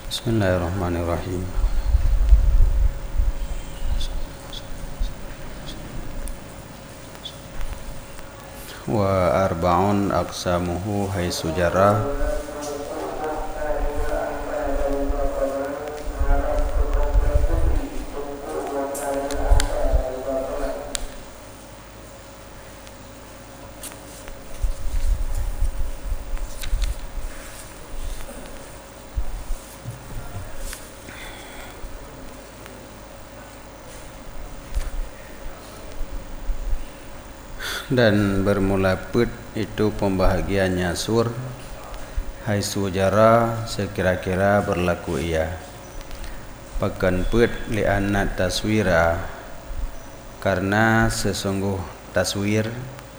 Bismillahirrahmanirrahim. Wa arba'un aqsamuhu haitsu jarah dan bermula put itu pembahagiannya sur haitsu jara sekira-kira berlaku ia pakan put li'anna taswira karena sesungguh taswir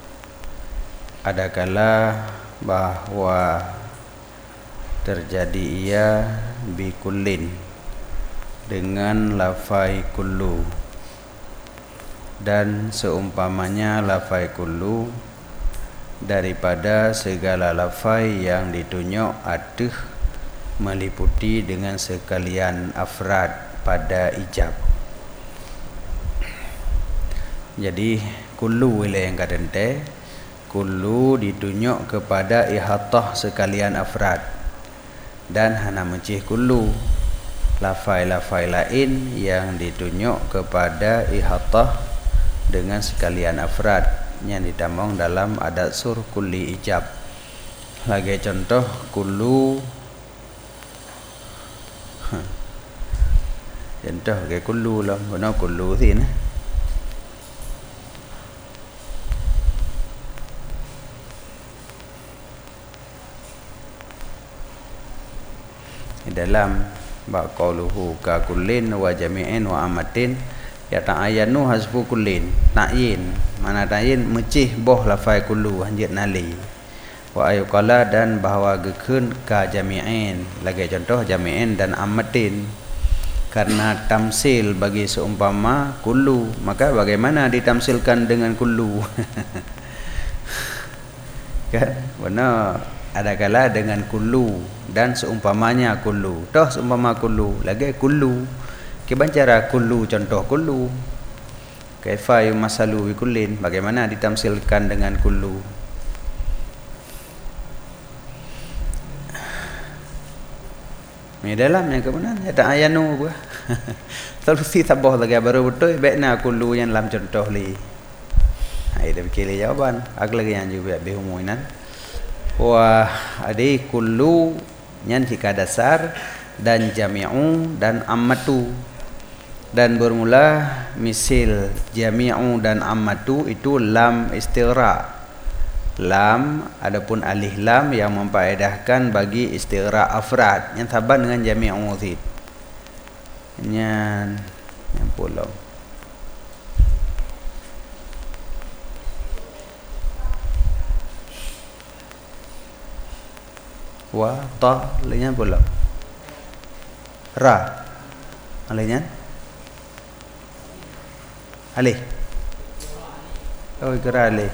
adakala bahwa terjadi ia bikullin dengan lafai kullu dan seumpamanya lafai kullu daripada segala lafai yang ditunjuk atuh meliputi dengan sekalian afrad pada ijab. Jadi kullu ile yang kadente kullu ditunjuk kepada ihatah sekalian afrad dan hana mencih kullu lafai-lafai lain yang ditunjuk kepada ihatah dengan sekalian afrad yang ditambung dalam adat sur kulli ijab. Lagi contoh kullu contoh ke kullu lah benar kullu sini dalam baqauluhu ka kullin wa jami'in wa amatin ya ta'ayanu hasfu kullin ta'yin mana ta'yin mecih boh lafai kullu hanjit nali wa ayqala dan bahawa gekeun ka jami'in lagi contoh jami'in dan amatin karena tamsil bagi seumpama kullu maka bagaimana ditamsilkan dengan kullu kan benar adakala dengan kullu dan seumpamanya kullu toh seumpama kullu lagi kullu kebancara kullu contoh kullu kaifa yumasalu bi kullin bagaimana ditamsilkan dengan kullu ni dalam yang kebenaran ya ta'ayanu apa solusi tabah lagi baru betul baikna kullu yang dalam contoh li itu fikir jawaban ak lagi yang juga bihumuinan wa adi kullu yang jika dasar dan jami'u dan ammatu dan bermula misil jami'u dan ammatu itu lam istighraq lam adapun alif lam yang memfaedahkan bagi istighraq afrad yang taban dengan jami'u zid yang pulau wa ta lainnya pulau ra lainnya alih oh kira alih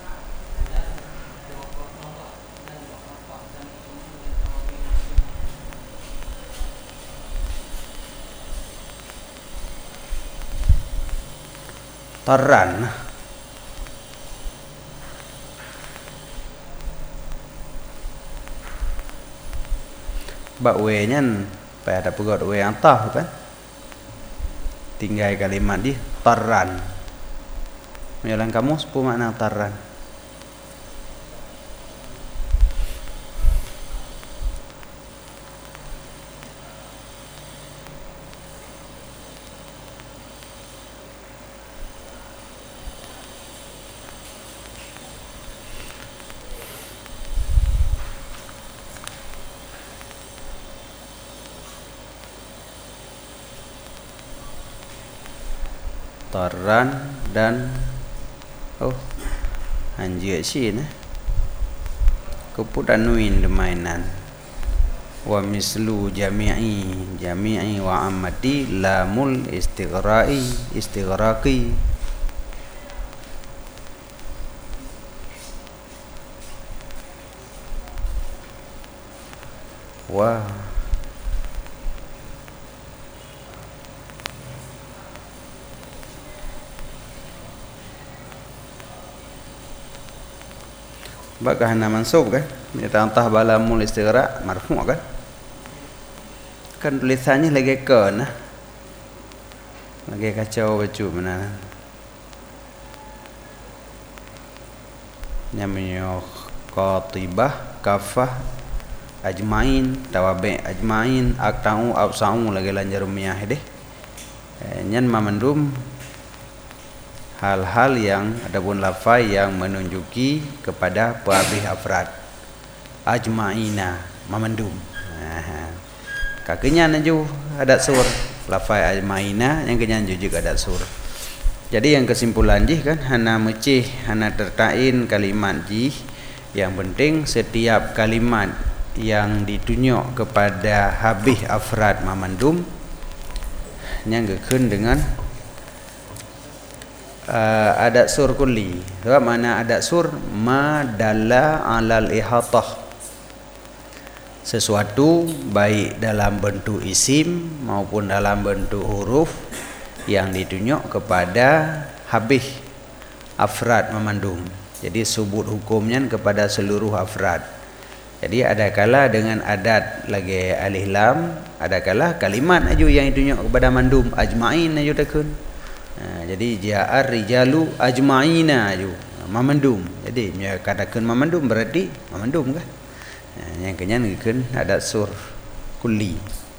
taran bak we nyan pada pegot we yang tah kan tinggal kalimat di taran menyalang kamu sepuh makna taran taran dan oh anjir sini kepudanuin demainan wa mislu jami'i wa ammati lamul istighraqi wa Bakah hana mansub kan? Minta antah balamul istighraq marfu' kan? Kan tulisannya lagi ke nah. Lagi kacau baju mana? Namanya qatibah, kafah, ajmain, tawabi' ajmain, aqta'u, absa'u lagi lanjar umiyah deh. Nyan mamandum hal-hal yang adapun lafai yang menunjuki kepada pehabis afrad. Ajmaina mamandum. Kakinya naju adat sur lafai ajmaina yang kenyan jujuk adat sur. Jadi yang kesimpulan jih kan hana mecih, hana tertain kalimat jih. Yang penting setiap kalimat yang ditunjuk kepada habis afrad mamandum yang gekun dengan adat sur kulli. Sebab mana adat sur madalla alal ihatah, sesuatu baik dalam bentuk isim maupun dalam bentuk huruf yang ditunjuk kepada habis afrad mamandum. Jadi subut hukumnya kepada seluruh afrad. Jadi ada kala dengan adat lagi alif lam, ada kala kalimat aju yang ditunjuk kepada mandum ajmain aju takun. Jadi ja'ar rijalu ajma'ina aju mamandum. Jadi katakan mamandum berarti mamandum kan. Yang kenyan kan adat sur kulli.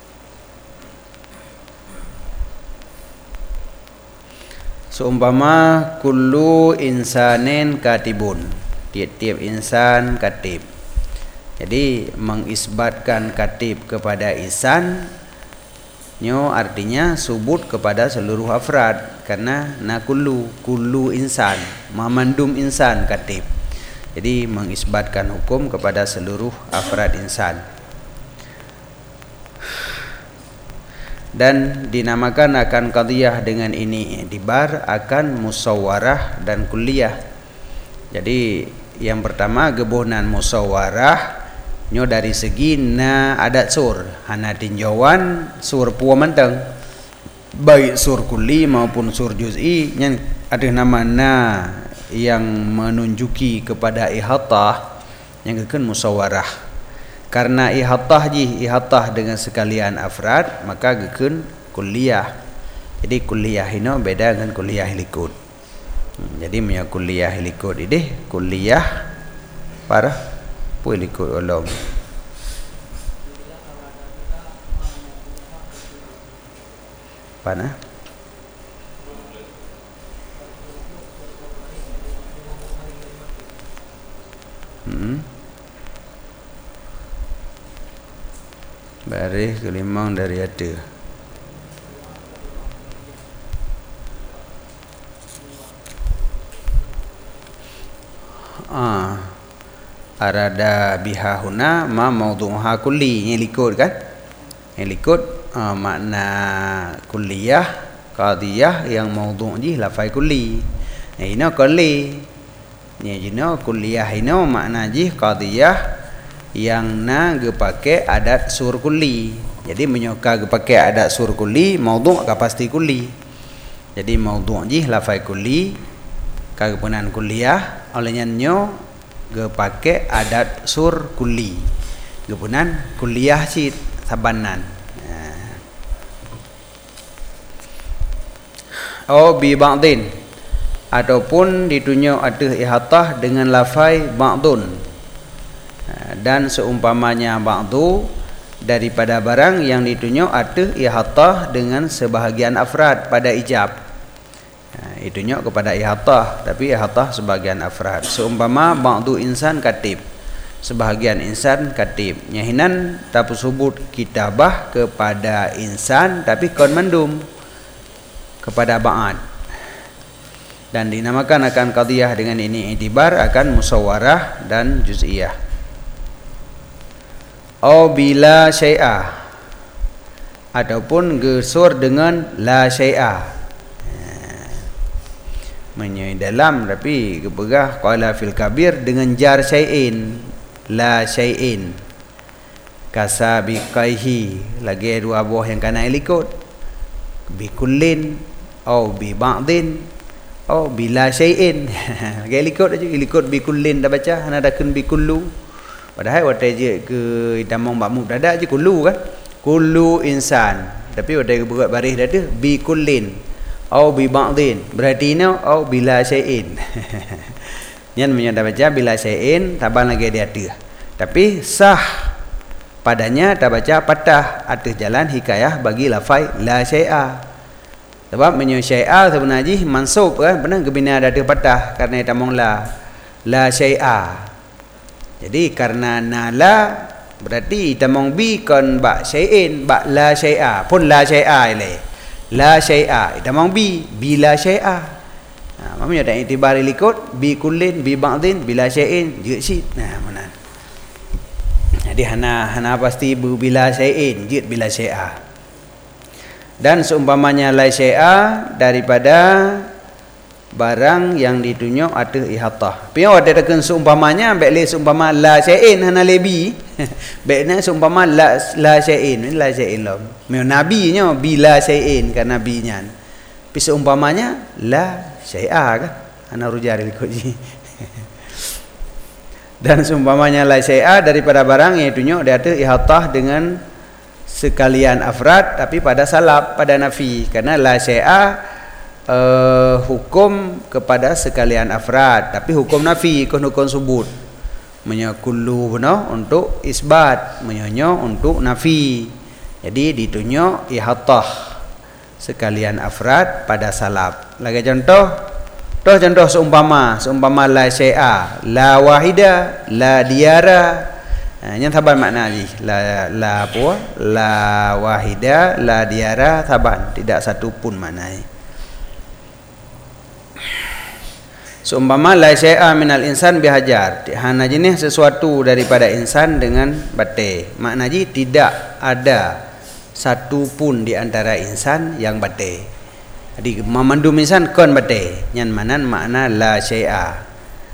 Seumpama kullu insanin katibun, tiap-tiap insan katib. Jadi mengisbatkan katib kepada insan nyo artinya subut kepada seluruh afrad, karena na kullu insan, mamandum insan katib. Jadi mengisbatkan hukum kepada seluruh afrad insan. Dan dinamakan akan qadhiyah dengan ini i'tibar akan musawwarah dan kulliyah. Jadi yang pertama gebunan musawwarah nyo dari segi na adat sur, hana tinjauan sur puwa menteng, baik sur kulli maupun sur juz'i yang ada nama na yang menunjuki kepada ihatah yang kekan musawwarah. Karena ihatah dengan sekalian afrad, maka gekan kulliyah. Jadi kulliyah ini beda dengan kulliyah likut. Jadi punya kulliyah likut ini kulliyah para pulikut ulum. Pana? Baris kelimang dari ada. Arada biha huna ma maudhu'ha kulli, yang likut kan? Yang likut makna kulliyah, qadhiyah yang maudhu' ji lafai kulli. Ini kulli. Ni jino kulliyah ini makna ji qadhiyah yang na gepake adat sur kulli. Jadi menyoka gepake adat sur kulli, maudhu' ka pasti kulli. Jadi maudhu' ji lafai kulli kagepunan kulliyah olehnya nyo gepake adat sur kulli. Gepunan kulliyah cit sabanan. Bi ba'din, ataupun ditunjuk atas ihatah dengan lafai ba'dun. Dan seumpamanya ba'du daripada barang yang ditunjuk atas ihatah dengan sebahagian afrad pada ijab. Ditunjuk kepada ihatah, tapi ihatah sebahagian afrad. Seumpama ba'du insan katib, sebahagian insan katib. Nyahinan tapi sebut kitabah kepada insan, tapi kon mandum kepada ba'ad. Dan dinamakan akan qadhiyah dengan ini i'tibar akan musawwarah dan juz'iyah. Bila syai'ah, ataupun gesur dengan la syai'ah, menyai dalam tapi kepegah qala fil kabir dengan jar syai'in, la syai'in, kasabiqaihi, lagi dua buah yang kana ikut, bi kullin au bi ba'din bila syai'in. Gaya likut aja, likut bi kullin dah baca, hana dah kun bi kullu. Padahal watai je ke damang makmum dah je kullu kan. Kullu insan. Tapi watai buat baris dah tu bi kullin au bi ba'din. Berarti ni au bila syai'in. Yang menyanda baca bila syai'in taban lagi dia tu. Tapi sah padanya tak baca patah atas jalan hikayah bagi lafai la syai'a. Sebab menyo syai'a sebenarnya mansub kan, benar kebina ada patah karena tamong la syai'a. Jadi karena nala berarti tamong bi kon ba syai'in ba la syai'a pun la syai'a ile. La syai'a tamong bi bila syai'a. Mamanya ada iktibar likut bi kullin bi ba'din bila syai'in je sit. Mana. Jadi hana pasti bila syai'in je bila syai'a. Dan seumpamanya la syai'a daripada barang yang ditunjuk atas ihatah. Pian ada tekan seumpamanya baik seumpama la syai'in hana lebi. Baiknya seumpama la syai'in la syai'in lah. Nabi nya bila syai'in kan nabinya. Tapi seumpamanya la syai'a kan hana rujar ikut ji. Dan seumpamanya la syai'a daripada barang yang ditunjuk di atas ihatah dengan sekalian afrad tapi pada salab pada nafi karena la syai'a hukum kepada sekalian afrad tapi hukum nafi hukum subut menyakullu benar untuk isbat menyonyo untuk nafi jadi ditunjuk ihatah sekalian afrad pada salab lagi contoh seumpama la syai'a la wahida la diara yang taban makna ni la apa la wahida la diara taban tidak satu pun makna ni. Seumpama la syai'a minal insan bihajar hana jenis sesuatu daripada insan dengan bate makna ji tidak ada satu pun di antara insan yang bate jadi memandum insan kon bate yang mana makna la syai'a.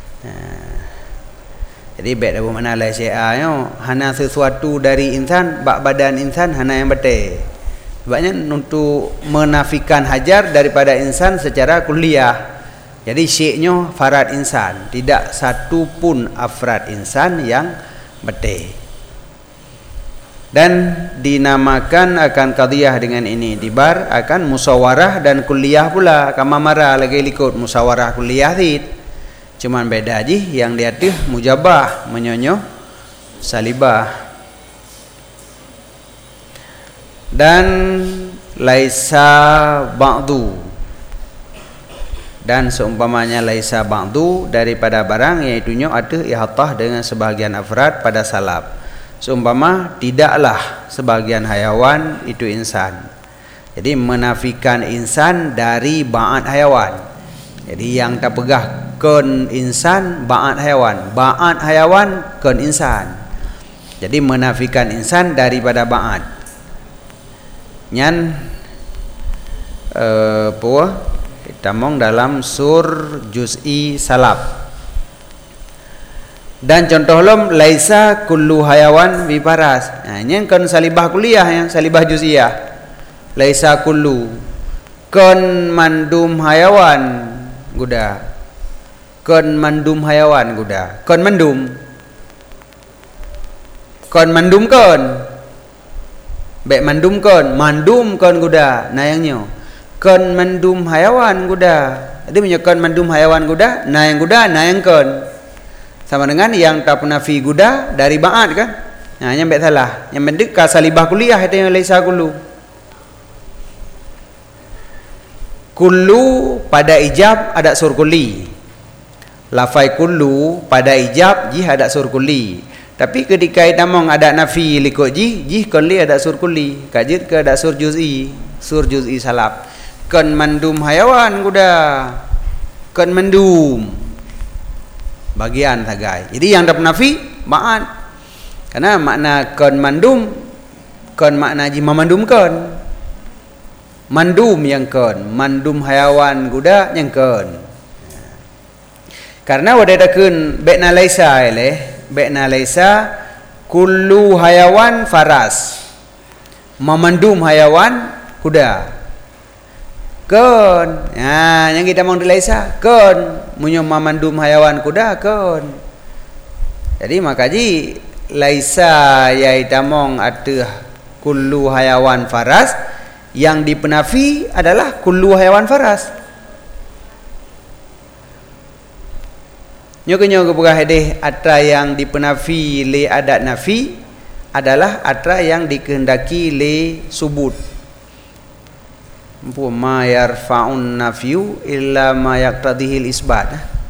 Jadi baik apa makna la syai'a hana sesuatu dari insan bak badan insan hana yang bate sebabnya untuk menafikan hajar daripada insan secara kuliah. Jadi syi'nya farad insan, tidak satu pun afrad insan yang bate. Dan dinamakan akan qadiyah dengan ini dibar akan musawarah dan kuliah pula. Kama mara lagi likut musawarah kuliah dit. Cuman beda aja yang dia tu mujabah menyonyo salibah. Dan laisa ba'du dan seumpamanya laisa ba'du daripada barang iaitu ada ihatah dengan sebahagian afrad pada salab. Seumpama tidaklah sebahagian hayawan itu insan. Jadi menafikan insan dari ba'at hayawan. Jadi yang tak pegah kun insan ba'at hayawan kun insan. Jadi menafikan insan daripada ba'at. Nyan tamong dalam sur juz'i salab. Dan contoh lom laisa kullu hayawan biparas. Yang kan salibah kuliah yang salibah juz'iyah. Laisa kullu kon mandum hayawan guda. Kon mandum hayawan guda. Kon mandum kon. Baik mandum kon guda nayangnya. Kon mandum hayawan guda. Jadi menyokon mandum hayawan guda, nayang kon. Sama dengan yang tak nafi guda dari ba'at kan? Nah, yang baik salah. Yang penting ka salibah kuliah itu yang laisa kullu. Kullu pada ijab ada sur kulli. Lafai kullu pada ijab jih ada sur kulli. Tapi ketika itamong ada nafi likut jih kulli ada sur kulli. Kajit ke ada sur juz'i salab. Kon mandum hayawan kuda. Kon mandum bagian tagai. Jadi yang dapat nafi ma'an. Karena makna kon mandum kon makna ji memandumkan. Mandum yang kon, mandum hayawan kuda yang kon. Karena wadadakeun baikna laisa kullu hayawan faras. Memandum hayawan kuda. Kon. Yang kita mau laisa kon. Munyo mamandum hayawan kuda kon. Jadi makaji laisa yaitamong atuh kullu hayawan faras, yang dipenafi adalah kullu hayawan faras. Nyoke berhadih atra yang dipenafi li adat nafi adalah atra yang dikehendaki li subut. Ma yarfa'un nafyu illa ma yaqtadihil isbat.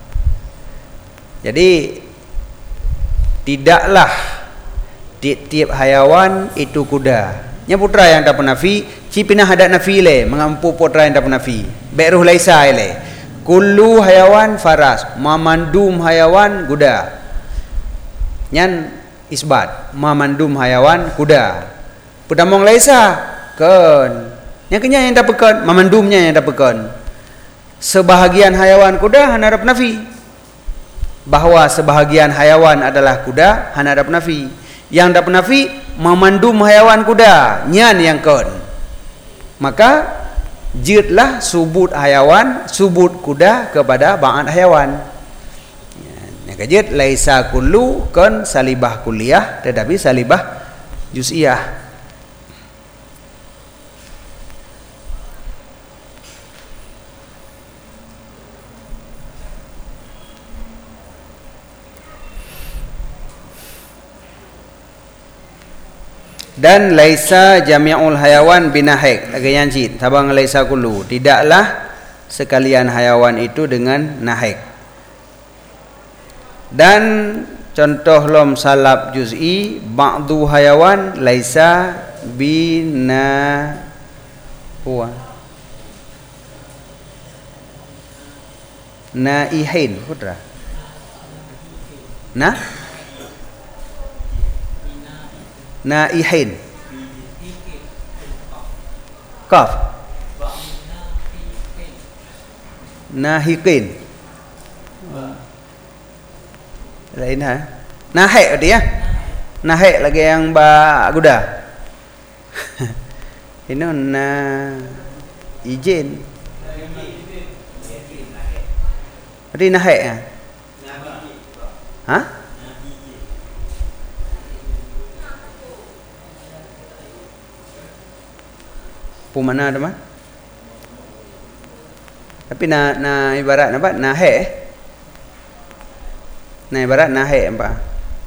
Jadi tidaklah tiap-tiap hayawan itu kuda. Nya putra yang tak penafi, cipina hadat nafi le, mengampu putra yang tak penafi. Beruh laisa le. Kullu hayawan faras, mamandum hayawan kuda. Nyan isbat, mamandum hayawan kuda. Pedamong laisa kan. Yang kenya yang tak pekan, mamandumnya yang tak pekan. Sebahagian hayawan kuda hanarap nafi. Bahwa sebahagian hayawan adalah kuda hanarap nafi. Yang tak nafi mamandum hayawan kuda, nyan yang kan. Maka jidlah subut hayawan, subut kuda kepada ba'at hayawan. Yang kejid laisa kullu kan salibah kulliyah, tetapi salibah juz'iyah. Dan laisa jami'ul hayawan binahik. Lagi yang cid, tabang laisa kullu. Tidaklah sekalian hayawan itu dengan nahik. Dan contoh lom salab juz'i, ba'du hayawan laisa bina huwa naihin putra. Naihin Qaf nahiqin lain ha. Nahik dia. Nahik lagi yang ba kuda. Ini na izin. Berarti nahik ya? Hah? Mana ada mah? Tapi na ibarat apa? Nahik. Nah ibarat nahik apa?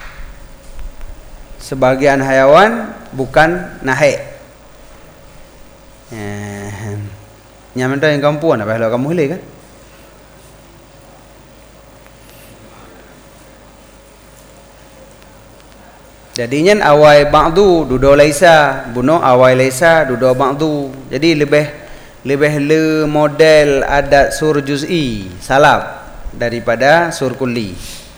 Sebagian hayawan bukan nahik. Nyaman tu yang kampung apa? Kalau kamu hilir kan? Jadinya awai ba'du dudo laisa, buno awai laisa dudo ba'du. Jadi lebih le model adat sur juz'i salaf daripada sur kulli.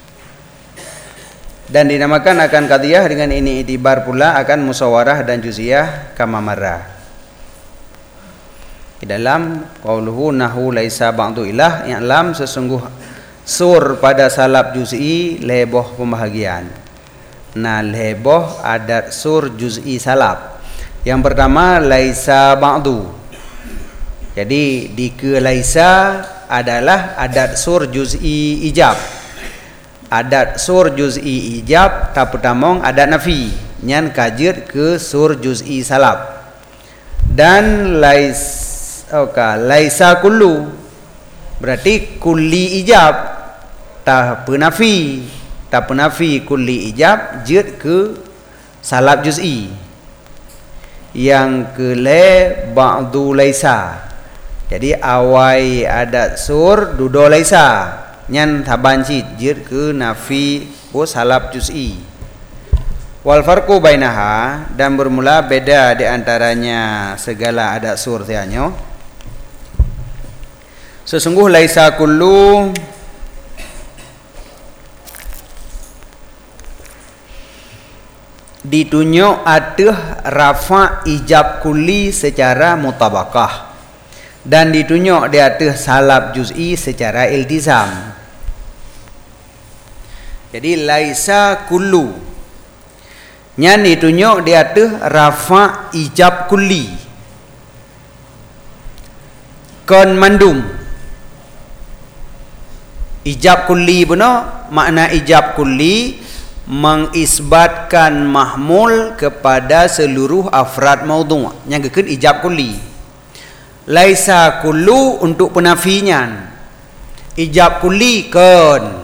Dan dinamakan akan qadiyah dengan ini itibar pula akan musawarah dan juz'iyah kama marra. Di dalam qauluhu nahu laisa ba'du ilah, yang lam sesungguh sur pada salaf juz'i leboh pembahagian. Nah leboh adat sur juz'i salaf. Yang pertama laisa ba'du. Jadi di ke laisa adalah adat sur juz'i ijab. Adat sur juz'i ijab taputamong adat nafi. Nyan kajir ke sur juz'i salaf. Dan laisa kullu berarti kulli ijab ta penafi. Tak penafi kulli ijab jid ke salab juz'i. Yang ke le ba'du laisa. Jadi awai adat sur dudo laisa. Nyan taban jid ke nafi ku salab juz'i. Wal farqu bainaha, dan bermula beda di antaranya segala adat sur tianyo. Sesungguh laisa kullu ditunjuk aduh rafa ijab kulli secara mutabakah, dan ditunjuk di atas salab juz'i secara iltizam. Jadi laisa kullu nyan ditunjuk di atas rafa ijab kulli. kon mandum. Ijab kulli benar, makna ijab kulli mengisbatkan mahmul kepada seluruh afrad maudhu'. Yang keken ijab kulli. Laisa kullu untuk penafian. Ijab kulli kon.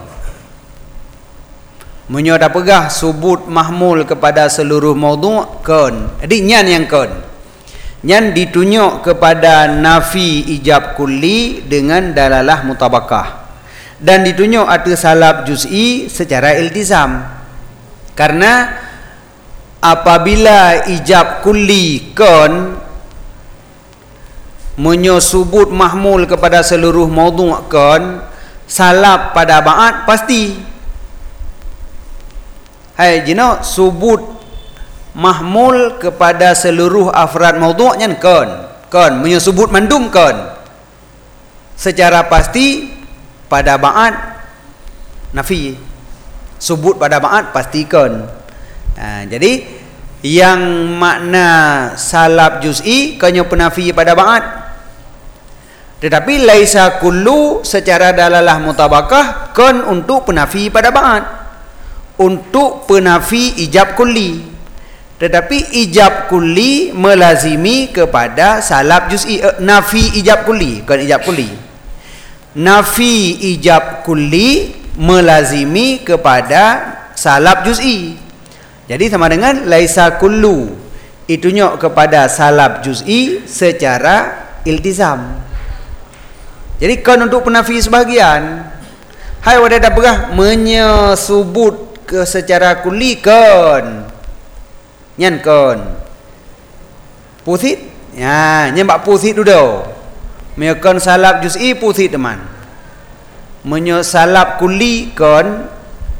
Menyoda pegah subut mahmul kepada seluruh maudhu' kon. Jadi nyan yang kon. Nyan ditunjuk kepada nafi ijab kulli dengan dalalah mutabakah. Dan ditunjuk atas salab juz'i secara iltizam. Karena apabila ijab kulli kon menyebut mahmul kepada seluruh maudhu' kon, salab pada ba'at pasti. Hai jino subut mahmul kepada seluruh afrad maudhu' nyan kon menyebut mandum kon secara pasti pada ba'at nafi, subut pada ba'at pastikan. Jadi yang makna salab juz'i kanya penafi pada ba'at, tetapi laisa kullu secara dalalah mutabakah kon untuk penafi pada ba'at, untuk penafi ijab kulli. Tetapi ijab kulli melazimi kepada salab juz'i, nafi ijab kulli, kon ijab kulli. Nafi ijab kulli melazimi kepada salab juz'i. Jadi sama dengan laisa kullu, itunya kepada salab juz'i secara iltizam. Jadi kon untuk penafi sebahagian. Hai wadah dah berah menyebut ke secara kulli kon. Nyan kon. Pusit? Ya, nyan bak pusit dulu. Meyakon salab juz'i pusit teman. Menyo salab kulli kon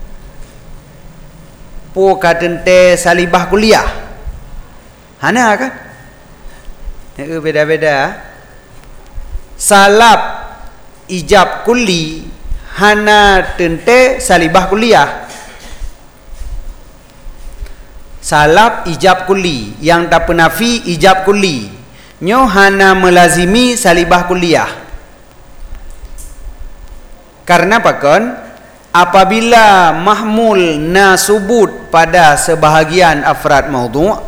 pu kadente salibah kuliah. Hana kan? Ya beda-beda. Salab ijab kulli hana tente salibah kuliah. Salab ijab kulli yang tak penafi ijab kulli. Nyo hana melazimi salibah kuliah. Karena pakon apabila mahmul nasubut pada sebahagian afrad maudhu',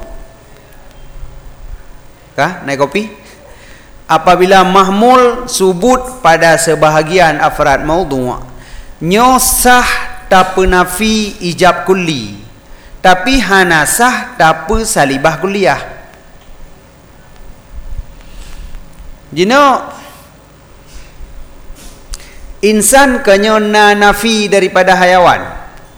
kah naik kopi? Apabila mahmul subut pada sebahagian afrad maudhu', nyo sah tak penafi ijab kulli, tapi hana sah tak salibah kuliah. Jino insan kenyona nafi daripada hayawan.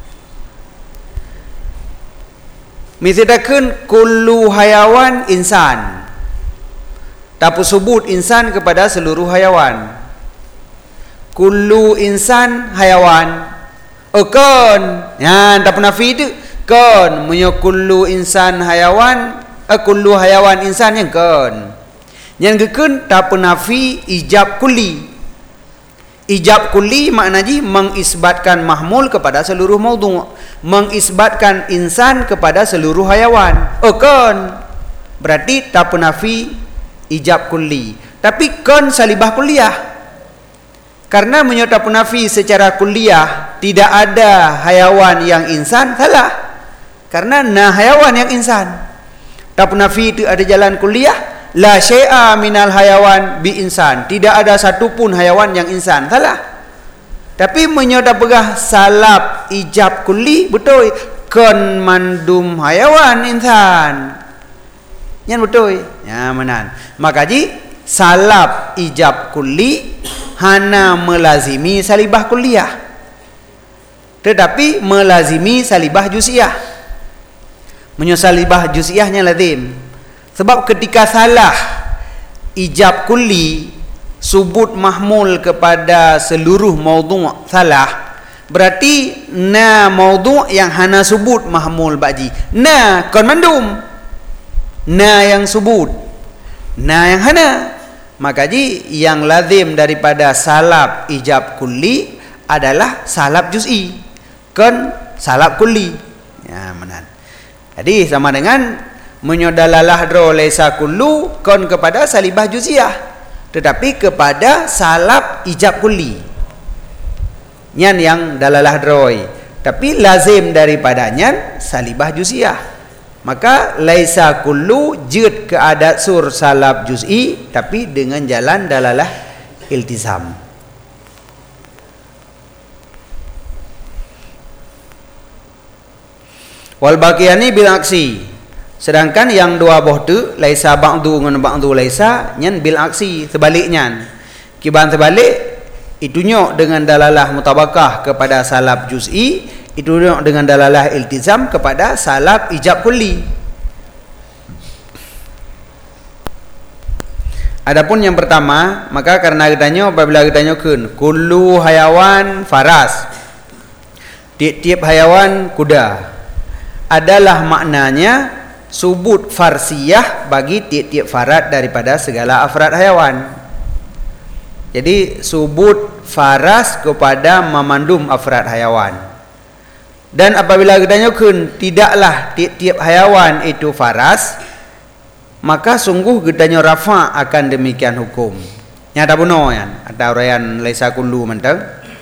Misalkan kullu hayawan insan, tapi sebut insan kepada seluruh hayawan. Kullu insan hayawan. Kon, ya tak nafi itu kon kullu insan hayawan, kullu hayawan insan yang kon. Yang gekun tak penafi ijab kulli. Ijab kulli maknanya mengisbatkan mahmul kepada seluruh maudhu', mengisbatkan insan kepada seluruh hayawan. Kon berarti tak penafi ijab kulli, tapi kon salibah kuliah. Karena menyata penafi secara kuliah tidak ada hayawan yang insan, salah. Karena hayawan yang insan. Tak penafi itu ada jalan kuliah. La syai'a minal hayawan bi insan, tidak ada satupun hayawan yang insan, salah. Tapi menyoda pegah salab ijab kulli, betul kon mandum hayawan insan, yang betul ya menan. Maka ji salab ijab kulli hana melazimi salibah kuliah, tetapi melazimi salibah juz'iyah. Salibah juz'iyahnya lazim. Sebab ketika salah ijab kulli subut mahmul kepada seluruh maudhu' salah, berarti maudhu' yang hana subut mahmul baji. Kon mandum. Yang subut. Yang hana. Maka yang lazim daripada salab ijab kulli adalah salab juz'i. Kon salab kulli. Ya menan. Jadi sama dengan menyodalalah dro laisa kullu kon kepada salibah juz'iyah. tetapi kepada salab ijab kulli. Nyan yang dalalah droi, tapi lazim daripadanya salibah juz'iyah. Maka laisa kullu jid ke adat sur salab juz'i, tapi dengan jalan dalalah iltizam. Wal baqiyani bil aksi. Sedangkan yang dua boh tu laisa ba'du ngan ba'du laisa nyan bil aksi, sebaliknya. Kiban sebalik itunya dengan dalalah mutabakah kepada salab juz'i, itunya dengan dalalah iltizam kepada salab ijab kulli. Adapun yang pertama, maka karena kitanya apabila kitanya kun kullu hayawan faras, tiap-tiap hayawan kuda, adalah maknanya subut farsiyah bagi tiap-tiap farad daripada segala afrad hayawan. Jadi subut faras kepada memandum afrad hayawan. Dan apabila kitanya kun tidaklah tiap-tiap hayawan itu faras, maka sungguh kitanya rafa akan demikian hukum. Nyata buno yan, ada uraian laisa kullu mentang.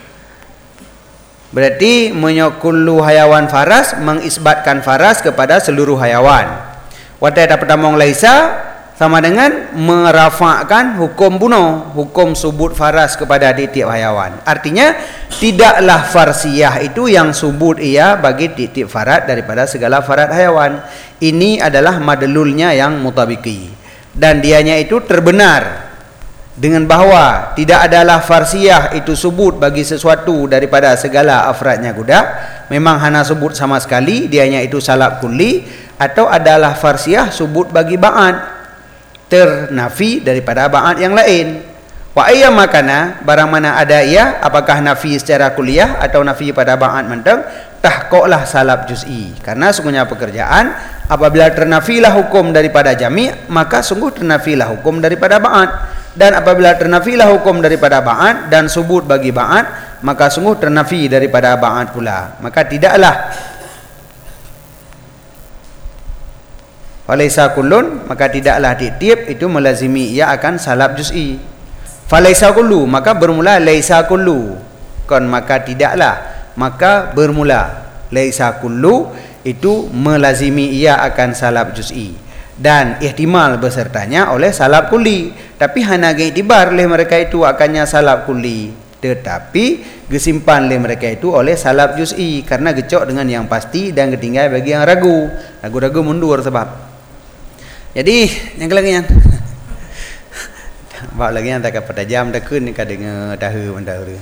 Berarti kullu hayawan faras mengisbatkan faras kepada seluruh hayawan. Watai dapat tamong laisa sama dengan merafakkan hukum bunuh, hukum subut faras kepada tiap hayawan. Artinya tidaklah farsiyah itu yang subut ia bagi tiap farad daripada segala farad hayawan. Ini adalah madlulnya yang mutabiki, dan dianya itu terbenar dengan bahawa tidak adalah farsiyah itu subut bagi sesuatu daripada segala afradnya kuda. Memang hana subut sama sekali, dianya itu salab kulli, atau adalah farsiyah subut bagi ba'at, ternafi daripada ba'at yang lain. Wa ayya makana, barang mana ada ia, apakah nafi secara kuliah atau nafi pada ba'at mentang, tahqoqlah salab juz'i. Karena sungguhnya pekerjaan apabila ternafilah hukum daripada jami', maka sungguh ternafilah hukum daripada ba'at. Dan apabila ternafilah hukum daripada ba'at dan subut bagi ba'at, maka sungguh ternafi daripada ba'at pula. Maka tidaklah falaisa kullun, maka tidaklah tiap-tiap itu melazimi ia akan salab juz'i. Falaisa kullu, maka bermula laisa kullu. Kon maka tidaklah, maka bermula laisa kullu itu melazimi ia akan salab juz'i. Dan ihtimal besertanya oleh salab kulli, tapi hana iktibar oleh mereka itu akannya salab kulli, tetapi gesimpan oleh mereka itu oleh salab juz'i, karena gecok dengan yang pasti dan ketinggal bagi yang ragu. Ragu-ragu mundur sebab. Jadi yang lagi yang bawa lagi yang tak pada jam tak kun ka dengar tahu mentau tu.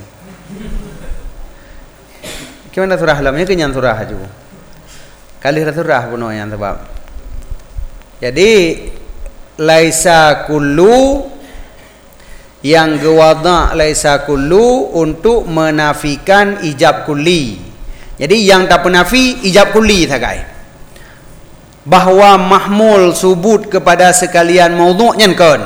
Gimana surah lamnya kenyan surah aju. Kali surah puno yang sebab. Jadi laisa kullu yang gewada laisa kullu untuk menafikan ijab kulli. Jadi yang tak penafi ijab kulli sagai. Bahawa mahmul subut kepada sekalian maudhu'nya kan.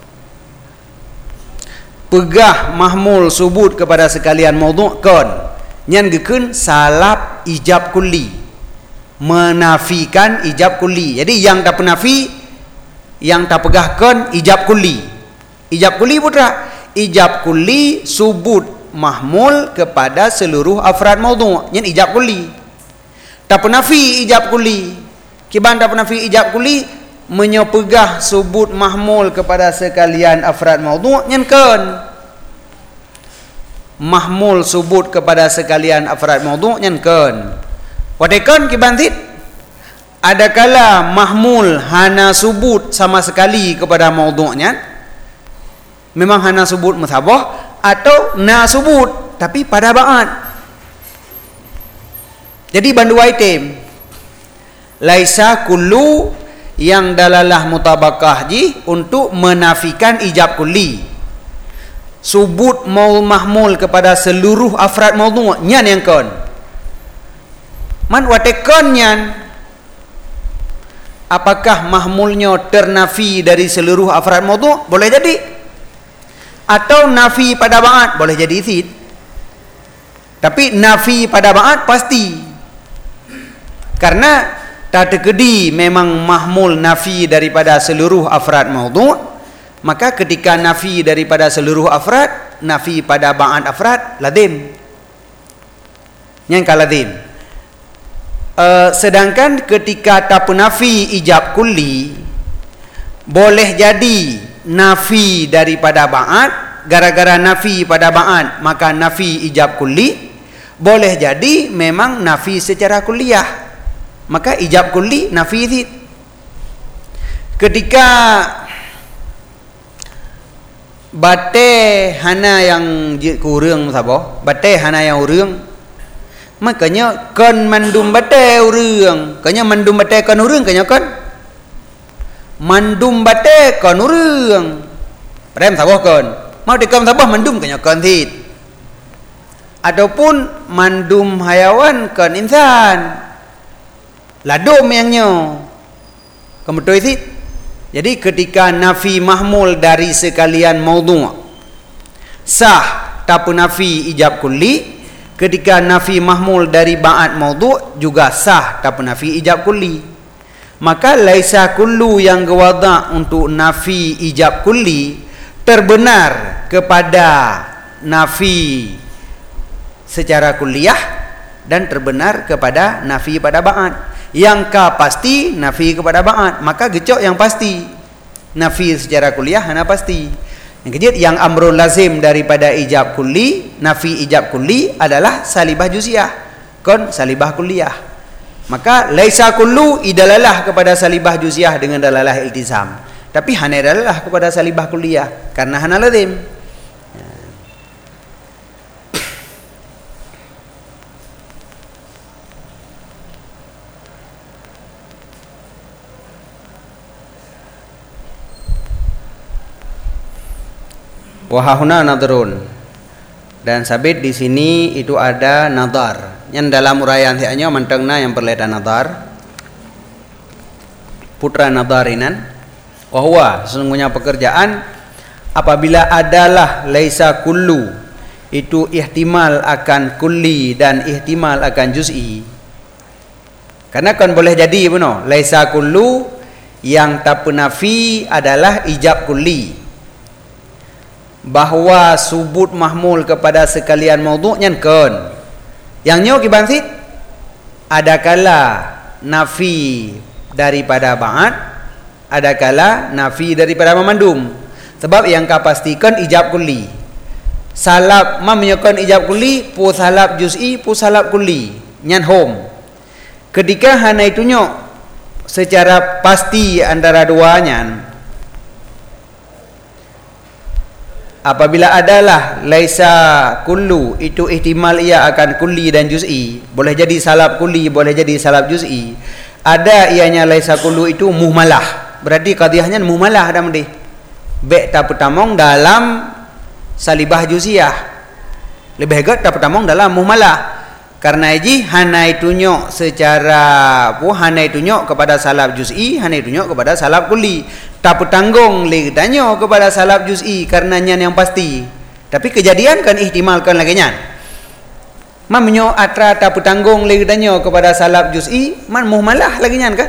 Pegah mahmul subut kepada sekalian maudhu' kan. Nyan gekun salab ijab kulli. Menafikan ijab kulli. Jadi yang tak penafi, yang tak pegahkan ijab kulli. Ijab kulli putra, ijab kulli subut mahmul kepada seluruh afrad maudhu'. Yang ijab kulli. Tak penafi ijab kulli. Kiban tak penafi ijab kulli menyepegah subut mahmul kepada sekalian afrad maudhu'. Yang kan mahmul subut kepada sekalian afrad maudhu'. Yang kan wadekan kibantit adakala mahmul hana subut sama sekali kepada maudhu'nya, memang hana subut musabah, atau na subut tapi pada ba'at. Jadi bandu item laisa kullu yang dalalah mutabakah ji untuk menafikan ijab kulli, subut mahmul kepada seluruh afrad maudhu'nya yang kan man watekonnya, apakah mahmulnya ternafi dari seluruh afrad maudhu'? Boleh jadi. Atau nafi pada ba'at, boleh jadi ithid. Tapi nafi pada ba'at pasti. Karena tak terkedi memang mahmul nafi daripada seluruh afrad maudhu', maka ketika nafi daripada seluruh afrad, nafi pada ba'at afrad lazim. Yang lazim. Sedangkan ketika tapu nafi ijab kulli, boleh jadi nafi daripada ba'at, gara-gara nafi pada ba'at maka nafi ijab kulli, boleh jadi memang nafi secara kuliah, maka ijab kulli nafi zid. Ketika bate hana yang kurang sabo, bate hana yang urang, makanya kon mandum bate urang, kanya mandum bate kon urang, kanya kon mandum bate kon urang. Rem sabo kon, mau dikam sabo mandum kanya kon zid. Ataupun mandum hayawan kon insan, ladum yangnya kemudian zid. Jadi ketika nafi mahmul dari sekalian maudhu' sah tapu nafi ijab kulli, ketika nafi mahmul dari ba'at maudhu' juga sah tapu nafi ijab kulli. Maka laisa kullu yang gewada' untuk nafi ijab kulli terbenar kepada nafi secara kuliah dan terbenar kepada nafi pada ba'at. Yang ka pasti nafi kepada ba'at, maka gecok yang pasti. Nafi secara kuliah hana pasti. Yang kejut yang amrun lazim daripada ijab kulli, nafi ijab kulli adalah salibah juz'iyah, kon salibah kuliah. Maka laisa kullu idalalah kepada salibah juz'iyah dengan dalalah iltizam, tapi hana dalalah kepada salibah kuliah karena hana lazim. Wahahuna nadrun, dan sabit di sini itu ada nadar. Yang dalam uraian tiaknya mentengna yang perleda nadar. Putra nadarinan. Wahwa sesungguhnya pekerjaan apabila adalah laisa kullu, itu ihtimal akan kulli dan ihtimal akan juz'i. Karena kan boleh jadi benar laisa kullu yang tapu nafi adalah ijab kulli, bahwa subut mahmul kepada sekalian maudhu'nya kan. Yang nyo kibansit ada kala nafi daripada ba'at, ada kala nafi daripada memandum. Sebab yang ka pastikan ijab kulli. Salab menyokan ijab kulli, pu salab juz'i, pu salab kulli. Nyan hom. Ketika hana itu nyo secara pasti antara duanya, apabila adalah laisa kullu, itu ihtimal ia akan kulli dan juz'i, boleh jadi salab kulli, boleh jadi salab juz'i. Ada ianya laisa kullu itu muhmalah, berarti qadhiyahnya muhmalah dah mendih. Bek tak pertamong dalam salibah juz'iyah, lebih hegat tak pertamong dalam muhmalah. Karena ini hana itu nyok secara hana itu nyok kepada salab juz'i, hana itu nyok kepada salab kulli. Tak bertanggung le tanya kepada salab juz'i karena nyan yang pasti. Tapi kejadian kan ihtimalkan lagi nyan. Man menyo atra tak bertanggung le tanya kepada salab juz'i, man muhmalah lagi nyan kan?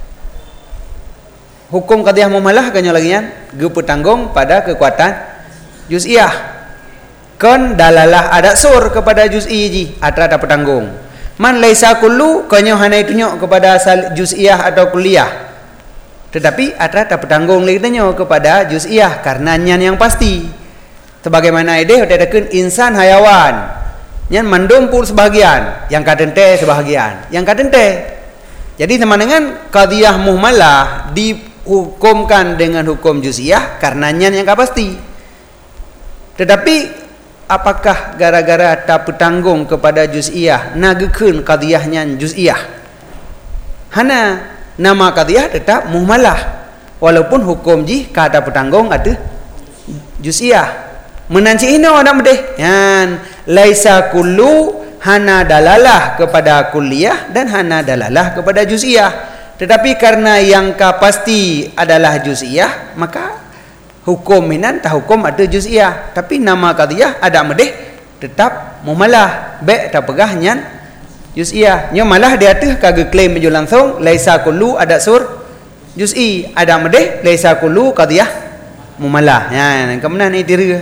Hukum qadhiyah muhmalah kan lagi nyan, ge bertanggung pada kekuatan juz'iyah. Kan dalalah ada sur kepada juz'i ji, atra tak bertanggung. Man laisa kullu kanyo hana itu nyok kepada juz'iyah atau kuliah. Tetapi atra tak bertanggung lagi tanya kepada juz'iyah karena nyan yang pasti. Sebagaimana ide hadakan insan hayawan. Nyan mandum pun sebahagian, yang kadente sebahagian, yang kadente. Jadi sama dengan qadhiyah muhmalah dihukumkan dengan hukum juz'iyah karena nyan yang pasti. Tetapi apakah gara-gara tak bertanggung kepada juz'iyah nagekeun qadhiyahnya juz'iyah? Hana nama qadhiyah tetap muhmalah walaupun hukum ji kata bertanggung ada juz'iyah. Menanci ino ada medeh yan laisa kullu hana dalalah kepada kulliyah dan hana dalalah kepada juz'iyah. Tetapi karena yang ka pasti adalah juz'iyah, maka hukum minan tak hukum ada juz'iyah. Tapi nama qadhiyah ada medeh tetap muhmalah, baik tak pegah nyan juz'iyah. Nya malah dia tu kagak klaim menju langsung laisa kullu ada sur juz'i, ada medeh laisa kullu qadhiyah mumalah. Ya, kemudian ni diri.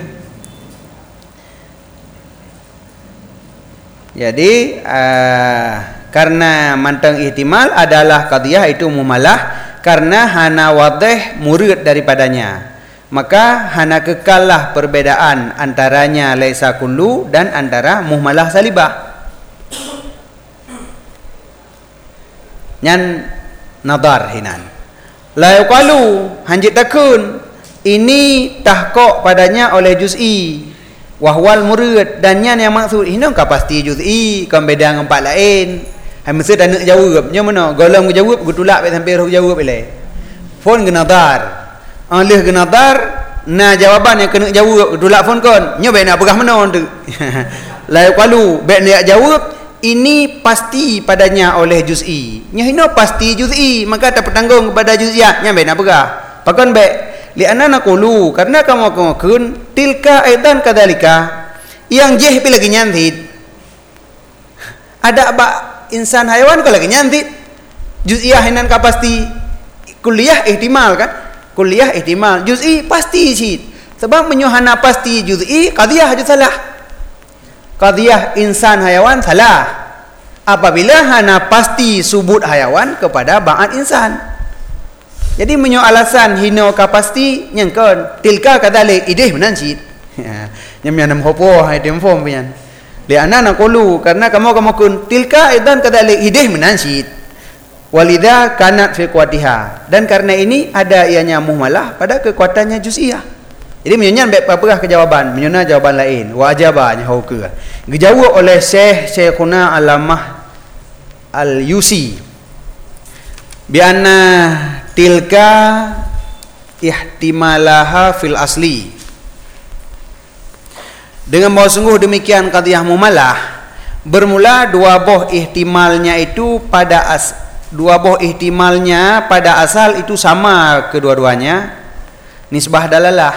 Jadi karena mantang ihtimal adalah qadiyah itu mumalah karena hana wadih murid daripadanya. Maka hana kekallah perbedaan antaranya laisa kullu dan antara muhmalah salibah. Nyan nadar hinan. La yuqalu hanjit takun ini tahqiq padanya oleh juz'i wahwal murid dan yang maksud ini kan pasti juz'i kan beda dengan empat lain. Hai mesti tak nak jawab nya mana golong jawab gutulak sampai roh jawab ile phone kena dar alih kena dar na jawaban yang kena jawab gutulak phone kon nya baik nak berah mana tu la qalu baik nak jawab ini pasti padanya oleh juz'i nya ini pasti juz'i maka tak bertanggung kepada juz'iyat nya baik nak berah pakon baik li'anna naqulu karena kamu kun tilka aidan kadzalika yang jeh pi lagi nyantit ada ba insan haiwan ko lagi nyantit juz'iyah hinan ka pasti kuliah ihtimal kan kuliah ihtimal juz'i pasti sih sebab menyuhana pasti juz'i qadiyah je salah qadiyah insan haiwan salah apabila hana pasti subut haiwan kepada ba'at insan. Jadi menyo alasan hino ka pasti nyangkon tilka kadalik ideh menan sid. Nyam yanam hopo hai dem form pian. Li anana qulu karena kamu kun tilka idan kadalik ideh menan sid. Walidha kanat fi quwatiha dan karena ini ada ianya muhmalah pada kekuatannya juz'iyah. Jadi menyonya baik apa ke jawaban, menyona jawaban lain. Wa ajabanya hau ke. Dijawab oleh Syekhuna Alamah Al-Yusi. Bi anna tilka ihtimalaha fil asli dengan bahawa sungguh demikian qadiyah mumalah bermula dua boh ihtimalnya itu pada dua boh ihtimalnya pada asal itu sama kedua-duanya nisbah dalalah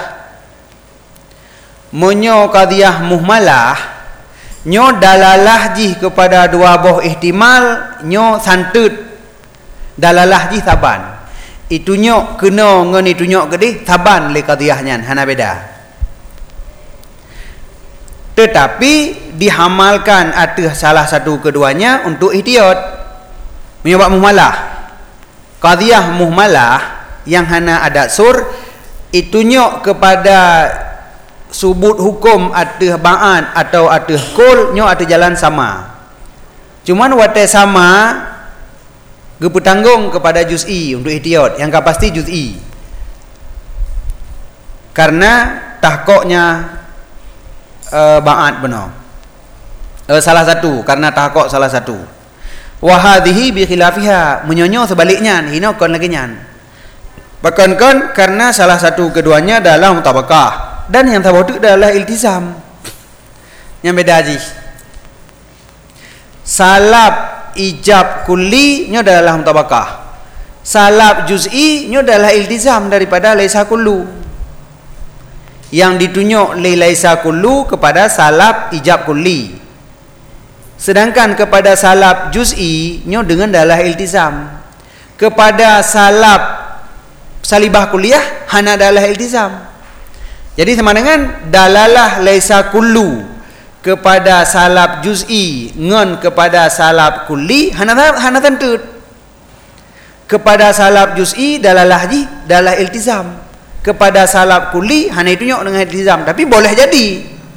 monyo qadiyah muhmalah nyo dalalah jih kepada dua boh ihtimal nyo santut dalalah ji saban itu nyok kena ngan itu nyok gede saban le qadiyahnya hana beda tetapi dihamalkan atas salah satu keduanya untuk ihtiyat menyebab muhmalah qadiyah muhmalah yang hana ada sur itu nyok kepada subut hukum atas ba'an atau atas kul nyok atas jalan sama cuman wate sama bertanggung kepada juz'i untuk ihtiyat yang pasti juz'i karena tahqiqnya ba'at benar salah satu karena tahqiq salah satu wa hadhihi bi khilafiha menyonyo sebaliknya hino kon lagi nyan bahkan kon karena salah satu keduanya dalam mutabaqah dan yang tawaduk adalah iltizam yang beda haji salab ijab kulli nyo adalah mutabaqah salab juz'i nyo adalah iltizam daripada laisa kullu yang ditunjuk laisa kullu kepada salab ijab kulli sedangkan kepada salab juz'i nyo dengan adalah iltizam kepada salab salibah kuliah hana adalah iltizam jadi sama dengan dalalah laisa kullu kepada salab juz'i ngan kepada salab kulli hana tentut kepada salab juz'i dalalah ji dalah iltizam kepada salab kulli hana itu nyok dengan iltizam tapi boleh jadi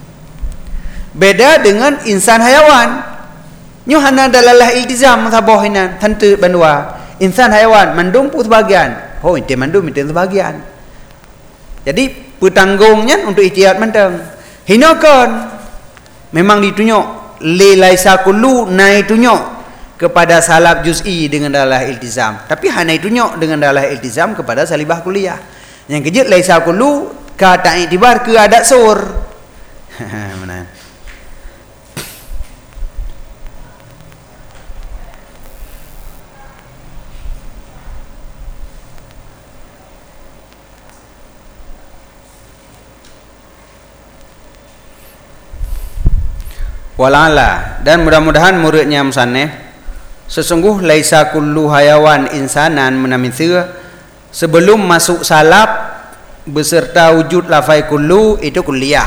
beda dengan insan hayawan nyo hana dalalah iltizam sabah hinan tentut bandua insan hayawan mandum pun sebagian inte mandum inte sebagian jadi bertanggungnya untuk ihtiyat mentang hinakan memang ditunjuk laisa kullu nai tunjuk kepada salab juz'i dengan dalah iltizam tapi hana tunjuk dengan dalah iltizam kepada salibah kuliah yang kejut laisa kullu ka tak iktibar ke adat sur mana walala dan mudah-mudahan muridnya musannif sesungguh laisa kullu hayawan insanan menamithir sebelum masuk salab beserta wujud lafai kullu itu kulliyah.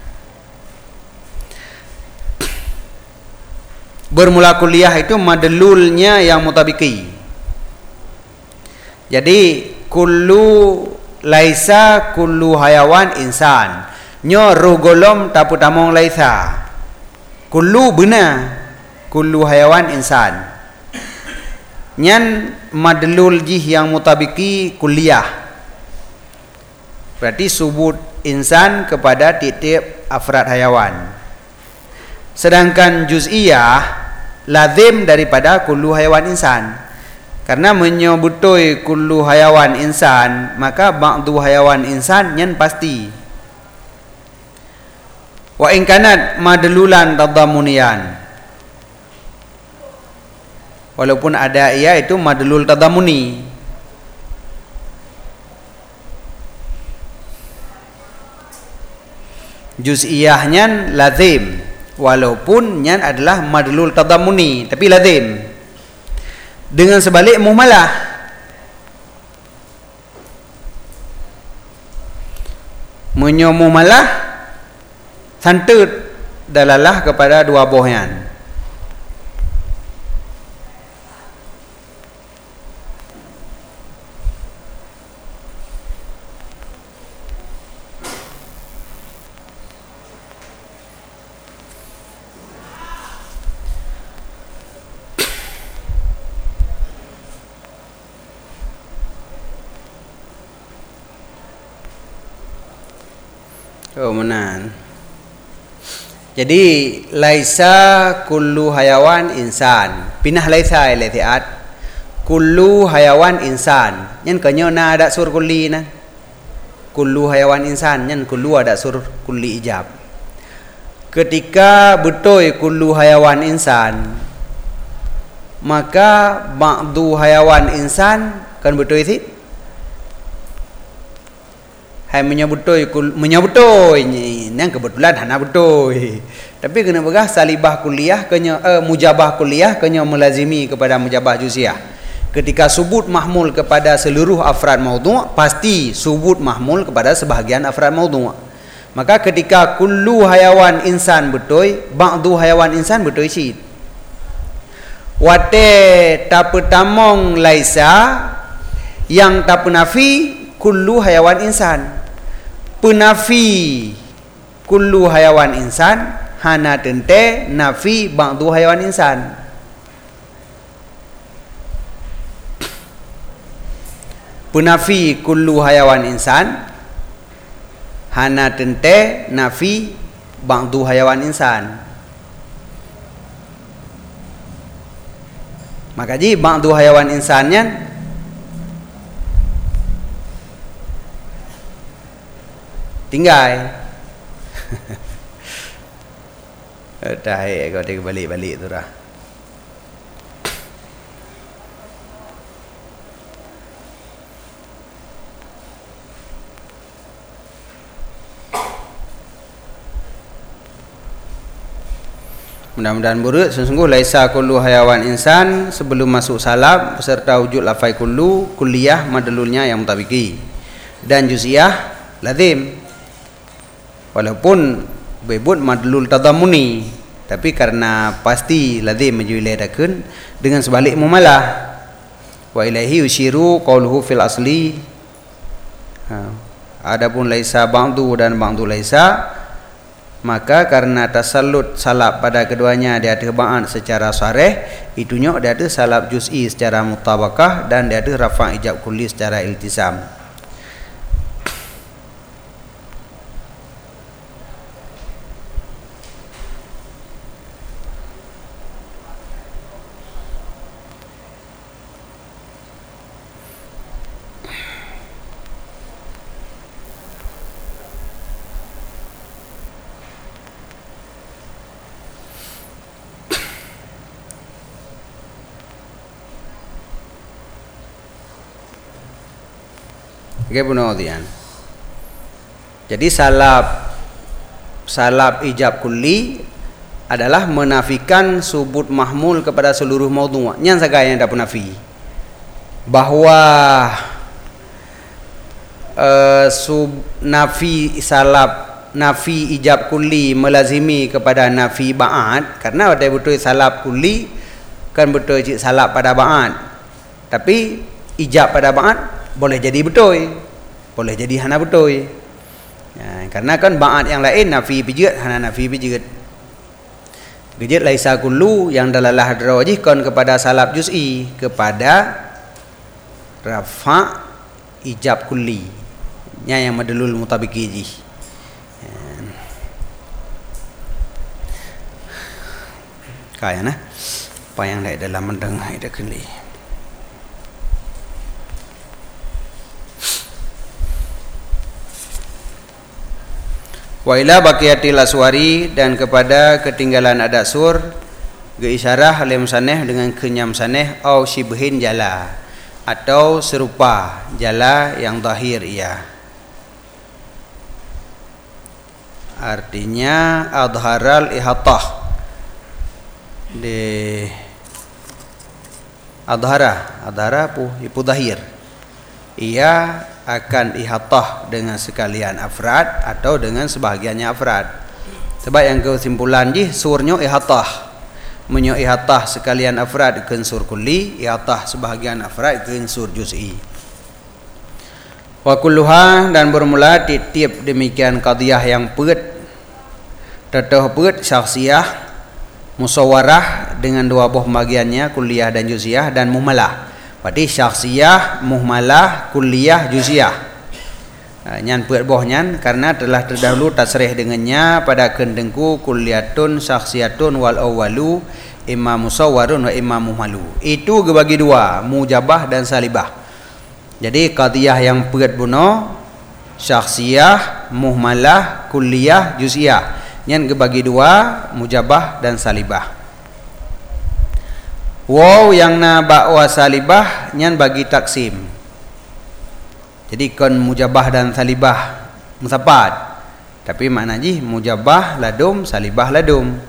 Bermula kulliyah itu madlulnya yang mutabiki. Jadi kullu laisa kullu hayawan insan. Nyo rugolom tapu tamong laisa. Kullu benar. Kullu hayawan insan. Nyan madlul jih yang mutabiki kulliyah. Berarti subut insan kepada titik afrad hayawan. Sedangkan juz'iyah lazim daripada kullu hayawan insan. Karena menyebutoi kullu hayawan insan, maka ba'du hayawan insan nyan pasti. Wa in kanat madlulan tadammunian. Walaupun ada ia itu madlul tadamuni. Juz'iyah nyan lazim, walaupun nyan adalah madlul tadamuni, tapi lazim. Dengan sebalik muhmalah. Menyo muhmalah santut dalalah kepada dua bohyan. Oh menan. Jadi laisa kullu hayawan insan. Pinah laisa ilatiat. Kullu hayawan insan. Nyen kanyo na ada sur kulli na. Kullu hayawan insan nyen kullu ada sur kulli ijab. Ketika betul kullu hayawan insan, maka ba'du hayawan insan kan betul itu. Hai menyebutoi ni nang kebetulan hana betoi. Tapi kena begah salibah kuliah kena mujabah kuliah kena melazimi kepada mujabah juz'iyah. Ketika subut mahmul kepada seluruh afrad maudhu', pasti subut mahmul kepada sebahagian afrad maudhu'. Maka ketika kullu hayawan insan betoi, ba'du hayawan insan betoi sid. Wate tapetamong laisa yang tapenafi kullu hayawan insan. Penafi kullu hayawan insan hana tente nafi ba'du hayawan insan. Penafi kullu hayawan insan hana tente nafi ba'du hayawan insan. Maka ji ba'du hayawan insannya tinggal. Dah kau dia balik-balik tu dah. Mudah-mudahan buruk. Sesungguh laisa kullu hayawan insan sebelum masuk salab beserta wujud lafai kullu kulliyah madlulnya yang mutabiki dan juz'iyah lazim. Walaupun bebut madlul tadamuni, tapi karena pasti lazim menjuiladakan dengan sebalik mumalah. Wa ilaihi yushiru qauluhu fil asli. Adapun laisa ba'du dan ba'du laisa, maka karena tasallut salab pada keduanya dia ada ba'an secara sharih, itunya dia ada salab juz'i secara mutabakah dan dia ada rafa' ijab kulli secara iltizam. Kemudian, jadi salab ijab kulli adalah menafikan subut mahmul kepada seluruh maudhu'. Yang saga yang dak nafi bahwa nafi salab, nafi ijab kulli melazimi kepada nafi ba'at, karena ada betul salab kulli kan betul cik salab pada ba'at, tapi ijab pada ba'at boleh jadi betul, boleh jadi hana betul ya, karena kan ba'at yang lain nafi pijat, hana nafi pijat pijat laisa kullu yang dalalah darajih kon kepada salab juz'i, kepada rafa ijab kulli nya yang madlul mutabiki ji kaya nah apa yang lain dalam mendengar ida kali wa ila baqiyatil aswari, dan kepada ketinggalan adat sur ge isyarah oleh musaneh dengan kenyam saneh au shibhin jala, atau serupa jala yang zahir ia, artinya adharal ihatah di adhara ipu zahir, ia akan ihatah dengan sekalian afrad atau dengan sebahagiannya afrad. Sebab yang kesimpulan ji surnya ihatah, menyo ihatah sekalian afrad ke sur kulli, ihatah sebahagian afrad ke sur juz'i. Wa kulluha, dan bermula tiap demikian qadiyah yang peut teteh peut syakhsiyah musyawarah dengan dua buah bagiannya kulliyah dan juz'iyah, dan muhmalah. Berarti syakhsiyah, muhmalah, kulliyah, juz'iyah. Nyan peut boh nyan karena telah terdahulu tasrih dengannya pada kendengku kulliyatun syakhsiyatun wal awwalu imma musawwarun wa imma muhmalu. Itu gebagi dua, mujabah dan salibah. Jadi qadiyah yang peut buno syakhsiyah, muhmalah, kulliyah, juz'iyah. Nyan gebagi dua, mujabah dan salibah. Wow yang na ba'wa salibah nyan bagi taksim. Jadi kon mujabah dan salibah musapat. Tapi makna ji mujabah ladum, salibah ladum.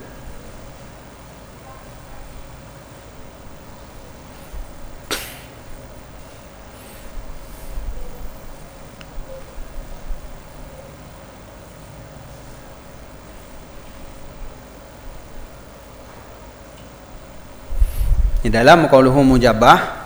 Di dalam qauluhu mujabah,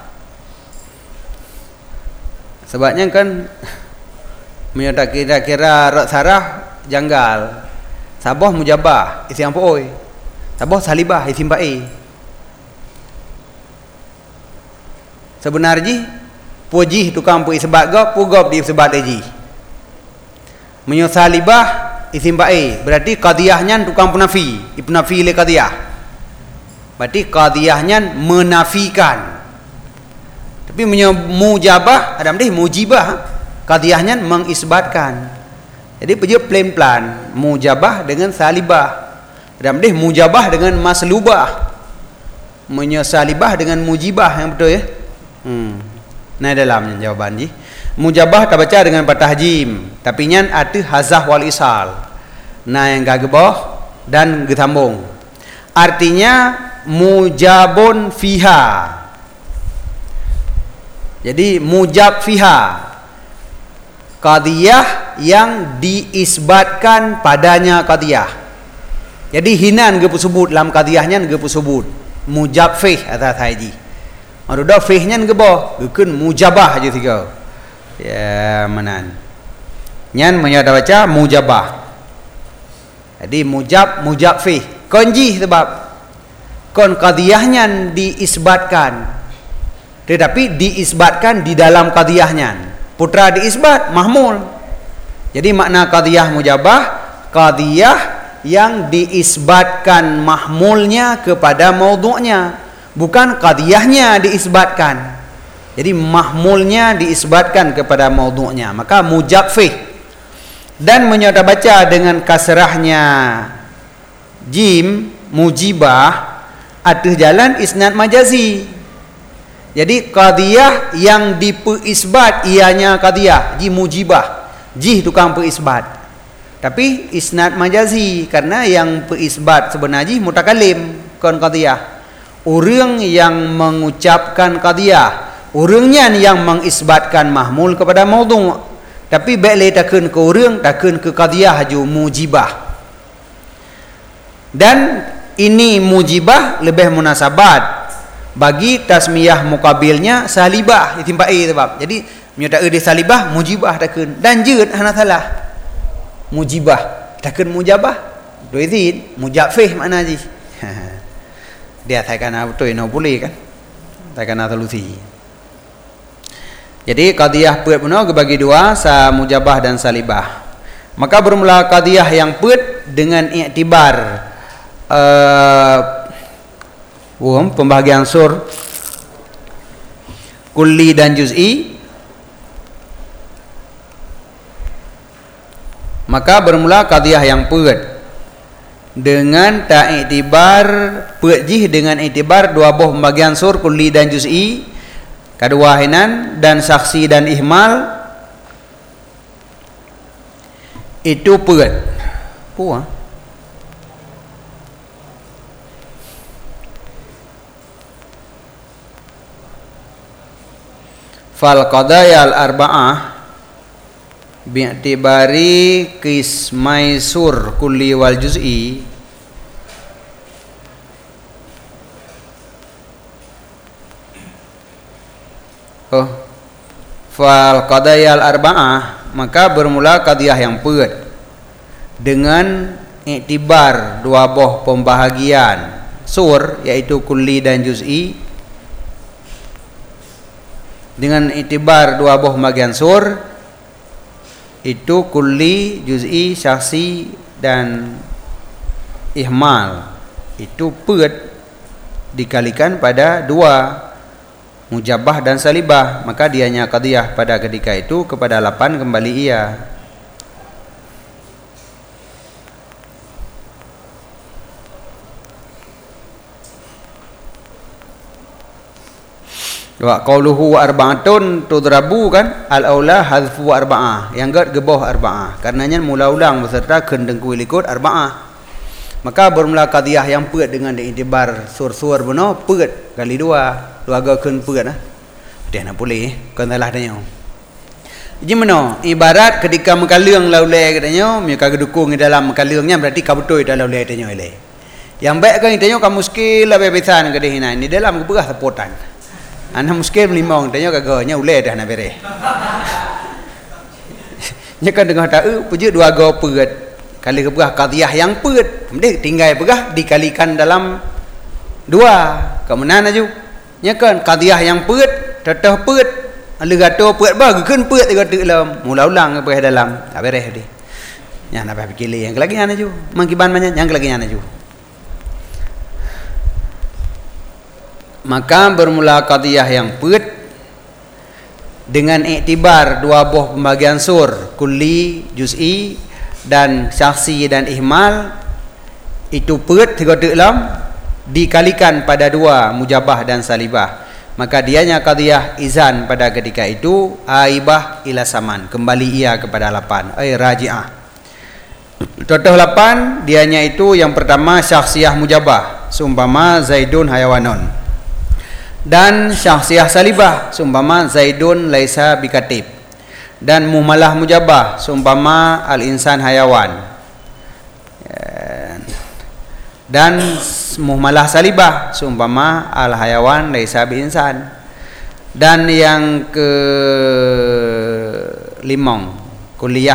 sebabnya kan menyatakan kira-kira rak sarah janggal. Sabah mujabah isim ampoi, sabah salibah isim ba'i. Sebenarnya puji tukang pu isbat gop, pu gop di isbat aji. Menyo salibah isim ba'i, berarti qadiyahnya tukang punafi, ibnafi le qadiyah. Berarti qadiyahnya menafikan. Tapi mujabah ada mesti mujibah, qadiyahnya mengisbatkan. Jadi peje plan-plan mujabah dengan salibah. Ada mesti mujabah dengan maslubah. Salibah dengan mujibah, yang betul ya. Nah dalamnya jawaban ji. Mujabah tak baca dengan patah jim, tapi nyan ada hazah wal isal. Nah yang gagebah dan getambung. Artinya mujabun fiha. Jadi mujab fiha, qadiyah yang diisbatkan padanya qadiyah. Jadi hinan gepu sebut dalam qadiyahnya gepu sebut mujab fih atas haji. Marudah fihnya geboh gekeun mujabah aja tiga. Ya menan. Nyan menyada baca mujabah. Jadi mujab fih. Konji sebab kon qadiyahnya diisbatkan, tetapi diisbatkan di dalam qadiyahnya. Putra diisbat mahmul. Jadi makna qadiyah mujabah, qadiyah yang diisbatkan mahmulnya kepada maudhu'nya, bukan qadiyahnya diisbatkan. Jadi mahmulnya diisbatkan kepada maudhu'nya, maka mujab fih. Dan menyata baca dengan kasrahnya jim mujibah, ada jalan isnad majazi. Jadi qadiyah yang dipeisbat ianya qadiyah ji mujibah, ji tukang peisbat, tapi isnad majazi karena yang peisbat sebenarnya mutakallim kon qadiyah. Orang yang mengucapkan qadiyah, orangnya yang mengisbatkan mahmul kepada maudhu', Tapi baik le takun ke orang, takun ke qadiyah haju mujibah. Dan ini mujibah lebih munasabat bagi tasmiyah mukabilnya salibah itimpai sebab. Jadi menyata di salibah mujibah takun dan jeut hana salah. Mujibah takun mujabah. Doi zin mujafih makna ji. Dia takkan betul no boleh kan. Takkan solusi. Jadi qadiyah put pun bagi dua, sa mujabah dan salibah. Maka bermula qadiyah yang put dengan iktibar pembahagian sur kulli dan juz'i. Maka bermula qadiyah yang put dengan tak iktibar put jih dengan iktibar dua buah pembahagian sur kulli dan juz'i. Keduahinan dan saksi dan ihmal itu put. Puah. Fal qadaya al arba'ah bi'tibari qismai sur kulli wal juz'i. Fal qadaya al arba'ah, maka bermula qadiyah yang put dengan iktibar dua buah pembahagian sur yaitu kulli dan juz'i. Dengan iktibar dua buah pembahagian sur itu kulli, juz'i, syaksi dan ihmal, itu put dikalikan pada dua, mujabah dan salibah, maka dianya qadiyah pada ketika itu kepada 8 kembali ia. Wa qauluhu arba'atun tudrabu kan al-aula hadfu arba'ah, yang gad gebah arba'ah, karenanya mula ulang beserta kendengku likut arba'ah. Maka bermula qadiyah yang put dengan diiktibar sur-sur benar put kali dua ga kun put lah. Dia nak boleh kan salah tanya. Jadi mana ibarat ketika mengkalung laulai katanya mereka gedukung di dalam mengkalungnya berarti ka betul dalam laulai tanya ile. Yang baik kan tanya kamu muskil lah bebesan ke dehina ni dalam berah sepotan. Ana muskil melimong tanya kaganya ulai dah nak beres. Nya kan dengar tak puji dua ga put. Kali keberah qadiyah yang put mendek tinggal berah dikalikan dalam dua kemenan aju nya kan qadiyah yang put tetah put ala gato put ba keun put tiga dalam mula ulang ke dalam tak beres dia nya nak fikir yang lagi nya aju mangkiban banyak yang lagi nya aju. Maka bermula qadiyah yang put dengan iktibar dua buah pembagian sur kulli, juz'i dan saksi dan ihmal, itu put tiga dalam dikalikan pada dua, mujabah dan salibah, maka dianya qadiyah izan pada ketika itu aibah ila saman, kembali ia kepada 8 raji'ah. Contoh 8 dianya itu yang pertama syakhsiyah mujabah, sumpama Zaidun hayawanun, dan syakhsiyah salibah, sumpama Zaidun laisa bikatib, dan muhmalah mujabah, seumpama al-insan hayawan, dan muhmalah salibah, seumpama al-hayawan laisa bi-insan. Dan yang ke 5 kulliyah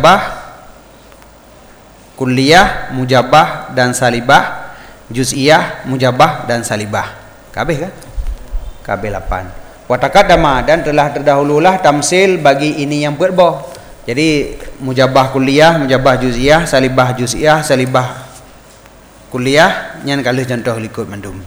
mujabah dan salibah, juz'iyah mujabah dan salibah. Kabeh kan? Kabeh 8. Watakadama, dan telah terdahululah tamsil bagi ini yang berbah. Jadi mujabah kulliyah, mujabah juz'iyah, salibah juz'iyah, salibah kulliyah, nyan kalau contoh likut mandum.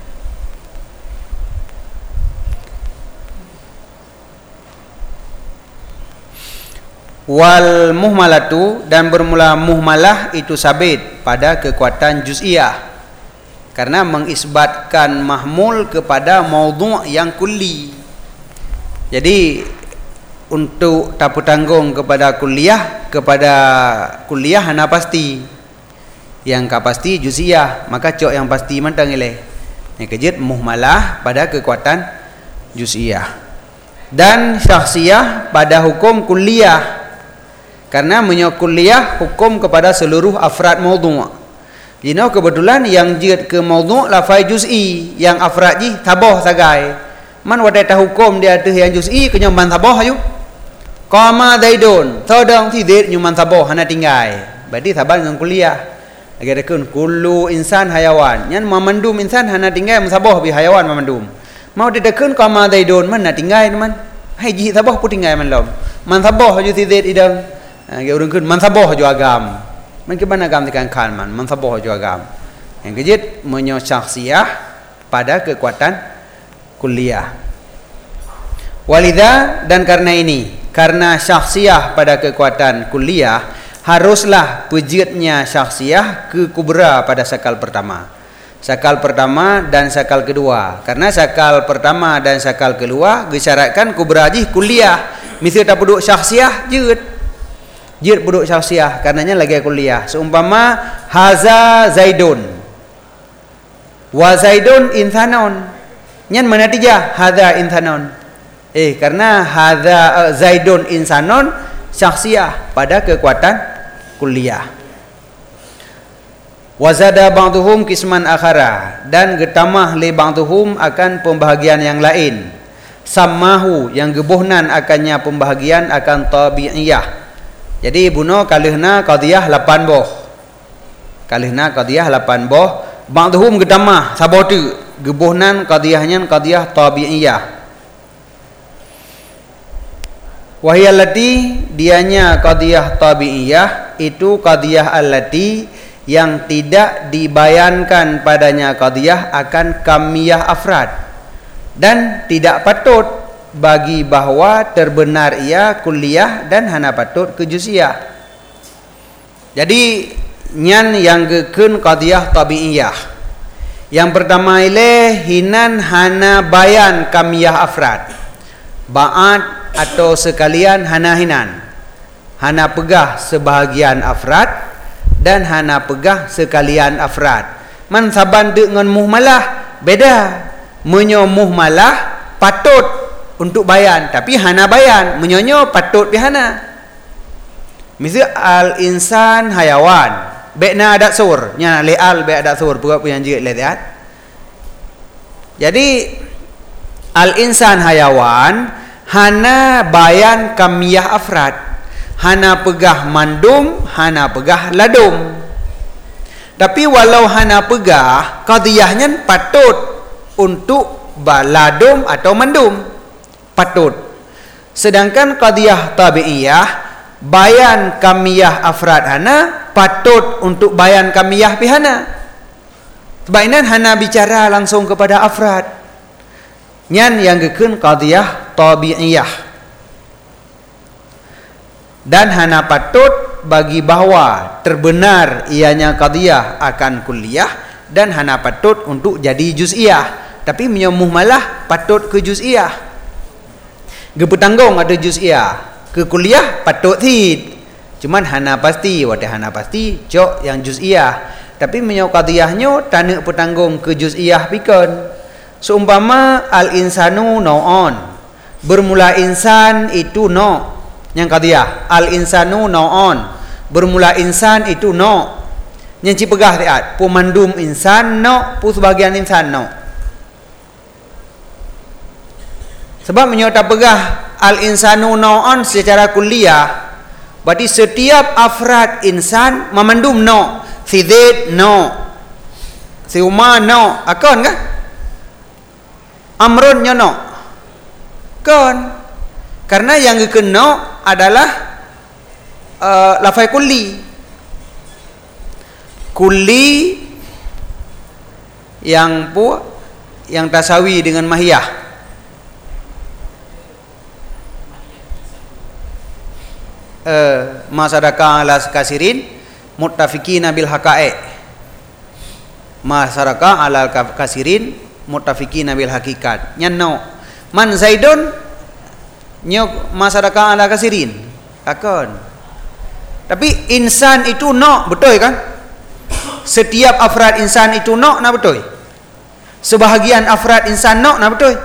Wal muhmalatu, dan bermula muhmalah itu sabit pada kekuatan juz'iyah karena mengisbatkan mahmul kepada maudhu' yang kulli. Jadi untuk tapu tanggung kepada kuliah hana pasti, yang ka pasti juz'iyah, maka cok yang pasti mantang ile. Yang kejut muhmalah pada kekuatan juz'iyah, dan syakhsiyah pada hukum kuliah Karena kulliyah hukum kepada seluruh afrad maudhu'. Kebetulan yang jid ke maudhu' lafai juz'i, yang afrad ji tabah sagai. Man wadai hukum dia tu yang juz'i ke man tabah ayu. Qama Zaidun, todong ti zid man tabah hana tinggai. Berarti saban dengan kulliyah. Agar dekun kullu insan hayawan. Yan mamandum insan hana tinggai musabah bi hayawan mamandum. Mau didekun qama Zaidun man na tinggai man. Hai ji tabah pu tinggai man lom. Man tabah ju ti zid idang. Agar urang kun man tabah ju agam. Man ke mana agam tekan kan man tabah ju agam. Yang kejit syakhsiyah pada kekuatan kulliyah. Walidha, dan karena ini, karena syakhsiyah pada kekuatan kulliyah, haruslah pejitnya syakhsiyah ke kubra pada sakal pertama. Sakal pertama dan sakal kedua. Karena sakal pertama dan sakal kedua disyaratkan kubra ji kulliyah. Misal tak peduk syakhsiyah jid. Jid peduk syakhsiyah karenanya lagi kulliyah. Seumpama haza Zaidun. Wa Zaidun insanun. Nyan mana tijah hadza insanun. Karena hadza Zaidun insanun syakhsiyah pada kekuatan kulliyah. Wazada ba'duhum kisman akhara, dan getamah li ba'duhum akan pembahagian yang lain. Sammahu, yang gebuhnan akannya pembahagian akan tabi'iyah. Jadi buno kalihna qadiyah 8 boh. Kalihna qadiyah 8 boh. Ba'duhum getamah sabotu gebuhnan qadiyahnya qadiyah tabi'iyah. Wahiyallati, dianya qadiyah tabi'iyah, itu qadiyah allati yang tidak dibayankan padanya qadiyah akan kamiyah afrad, dan tidak patut bagi bahwa terbenar ia kulliyah dan hana patut ke juz'iyah. Jadi nyan yang gekun qadiyah tabi'iyah. Yang pertama ile hinan hana bayan kamiyah afrad. Ba'at atau sekalian hana hinan. Hana pegah sebahagian afrad dan hana pegah sekalian afrad. Man saban dengan muhmalah beda. Menyo muhmalah patut untuk bayan, tapi hana bayan. Menyonyo patut bihana. Misal al-insan hayawan. Bekna adat sur. Nya leal be adat sur. Pura yang jik lihat. Jadi al-insan hayawan hana bayan kamiyah afrad, hana pegah mandum, hana pegah ladum. Tapi walau hana pegah, qadiyahnya patut untuk ladum atau mandum, patut. Sedangkan qadiyah tabi'iyah bayan kamiyah afrad hana, patut untuk bayan kamiyah pihana. Sebab ini hana bicara langsung kepada afrad. Nyan yang gekun qadiyah tabi'iyah. Dan hana patut bagi bahwa terbenar ianya qadiyah akan kulliyah, dan hana patut untuk jadi juz'iyah. Tapi menyemuh malah patut ke juz'iyah. Gepetanggung ada juz'iyah. Ke kulliyah patut tid. Cuman hana pasti, wadah hana pasti cok yang juz'iyah. Tapi menyemuh qadiyahnya tanak petanggung ke juz'iyah pikun. Seumpama al-insanu nau'on, bermula insan itu no, yang qadiyah al-insanu nau'on, bermula insan itu no, yang cipegah tiat pemandum insan no, pu sebagian insan no. Sebab menyota pegah al-insanu nau'on secara kulliyah, berarti setiap afrad insan memandum no. Si Zaid no, si Umar no, akon kah? Amrun nyono kon, karena yang gekeno adalah lafai kulli yang tasawi dengan mahiyah. Masyarakat ala kasirin muttafiqina bil haqa'iq. Masyarakat ala kasirin muttafiqina bil hakikat. Nyanno man Zaidun nyok masyarakat ala kasirin takon. Tapi insan itu no, betul kan? Setiap afrad insan itu no, na betul. Sebahagian afrad insan no, na betul.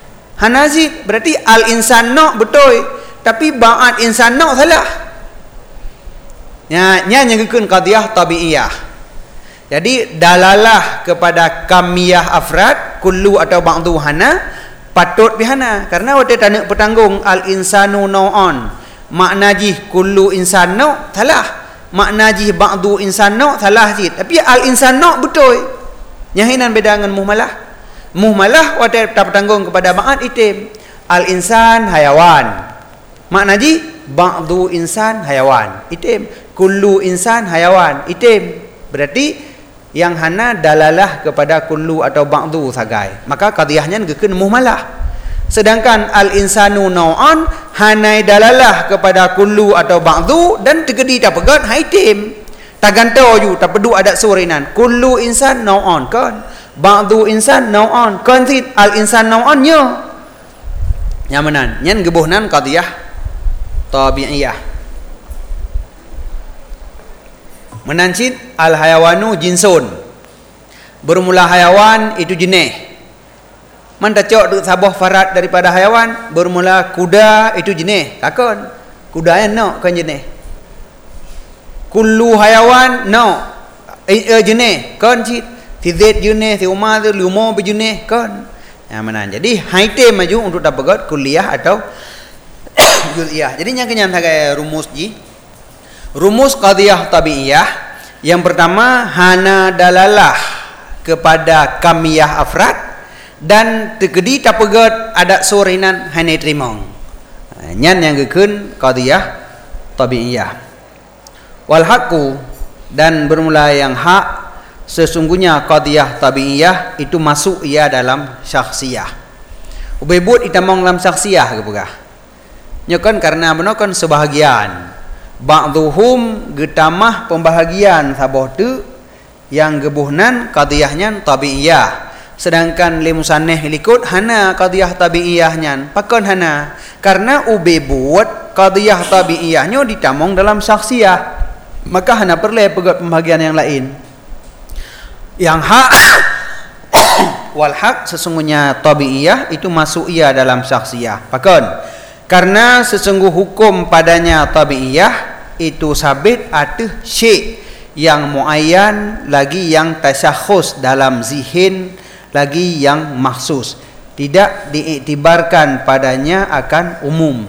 Hanazid berarti al insan no betul, tapi ba'at insan no salah. nya nyangkeun qadhiyah tabi'iyah. Jadi dalalah kepada kamiyah afrad kullu atau ba'du hana patut bihana karena wate tanda petanggung al insanu nau'an makna jih kullu insan nau' salah, makna jih ba'du insan nau' salah jih, tapi al insan nau' betul nyahinan beda dengan muhmalah wate tak petanggung kepada ba'ad itim al insan hayawan, makna jih ba'du insan hayawan itim, kullu insan hayawan itim, berarti yang hana dalalah kepada kullu atau ba'du sagai, maka qadhiyahnya ngeukeun muhmalah. Sedangkan al insanu nau'an hanai dalalah kepada kullu atau ba'du dan tegedi tak pegat haitim tagantau ju tak pedu adat surinan kullu insan nau'an kan ba'du insan nau'an kan sit al insan nau'an nya nyamanan nyen gebuhnan qadhiyah tabi'iyah. Menancit al hayawanu jinsun, bermula hayawan itu jenis. Mantacok duk sabah farat daripada hayawan, bermula kuda itu jenis. Takkan kuda yang no kan jenis. Kullu hayawan no jenis kan cit. Tizid jenis, ti umar tu lumo berjenis kan. Yang mana? Jadi haite maju untuk dapat kuliah atau juz'iyah. Jadi yang kenyang sebagai rumus ji. Rumus qadhiyah tabi'iyah yang pertama hana dalalah kepada kamiyah afrad dan tegedi tak pegat adat surinan hana trimong. Nyan yang gekeun qadhiyah tabi'iyah. Wal haqqu dan bermula yang hak sesungguhnya qadhiyah tabi'iyah itu masuk ia dalam syakhsiyah. Ubebut itamong dalam syakhsiyah ke pegah. Nyokan karena benar kan sebahagian ba'dhuhum getamah pembahagian sabah tu yang gebuhnan qadhiyahnya tabi'iyah, sedangkan li musannif likut hana qadhiyah tabi'iyahnya pakon hana karena ube buat qadhiyah tabi'iyahnya ditamong dalam syakhsiyah, maka hana perlu pegat pembahagian yang lain. Yang hak wal haq sesungguhnya tabi'iyah itu masuk ia dalam syakhsiyah pakon karena sesungguh hukum padanya tabi'iyah itu sabit atau syek yang muayyan lagi yang tasyakhus dalam zihin lagi yang maksus, tidak diiktibarkan padanya akan umum.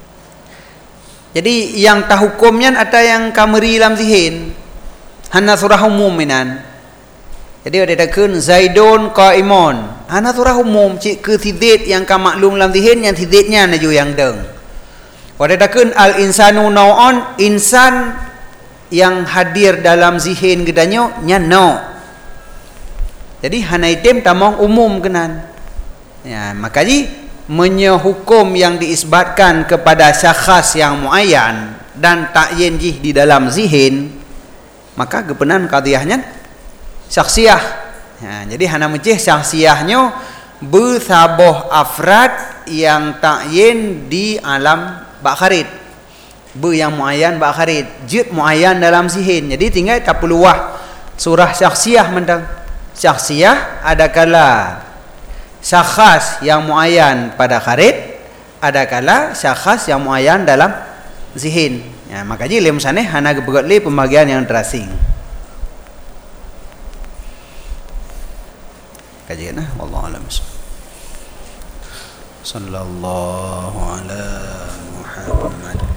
Jadi yang tahukumnya ada yang kameri dalam zihin hana surah umum minan. Jadi ada takun Zaidun qaimun. Hana surah umum cik ke tidid yang ka maklum dalam zihin yang tididnya naju yang deng. Ada takun al insanu nau'an insan yang hadir dalam zihin gedanyo nya no. Jadi hana item tamong umum kenan. Ya, makanya menyehukum yang diisbatkan kepada syakhs yang muayyan dan ta'yin jih di dalam zihin, maka gepenan qadhiyahnya syakhsiyah. Ya, jadi hana menceh syakhsiyahnya bersaboh afrad yang ta'yin di alam bakharid. Yang muayyan bakharid, jid muayyan dalam zihin. Jadi tinggal tak peluah surah syakhsiyah mentang. Syakhsiyah adakala syakhs yang muayyan pada kharid, adakala syakhs yang muayyan dalam zihin. Ya, makanya le musannif hana gebegot le pembagian yang terasing. Kajian wallahu a'lam. Sallallahu ala Muhammad.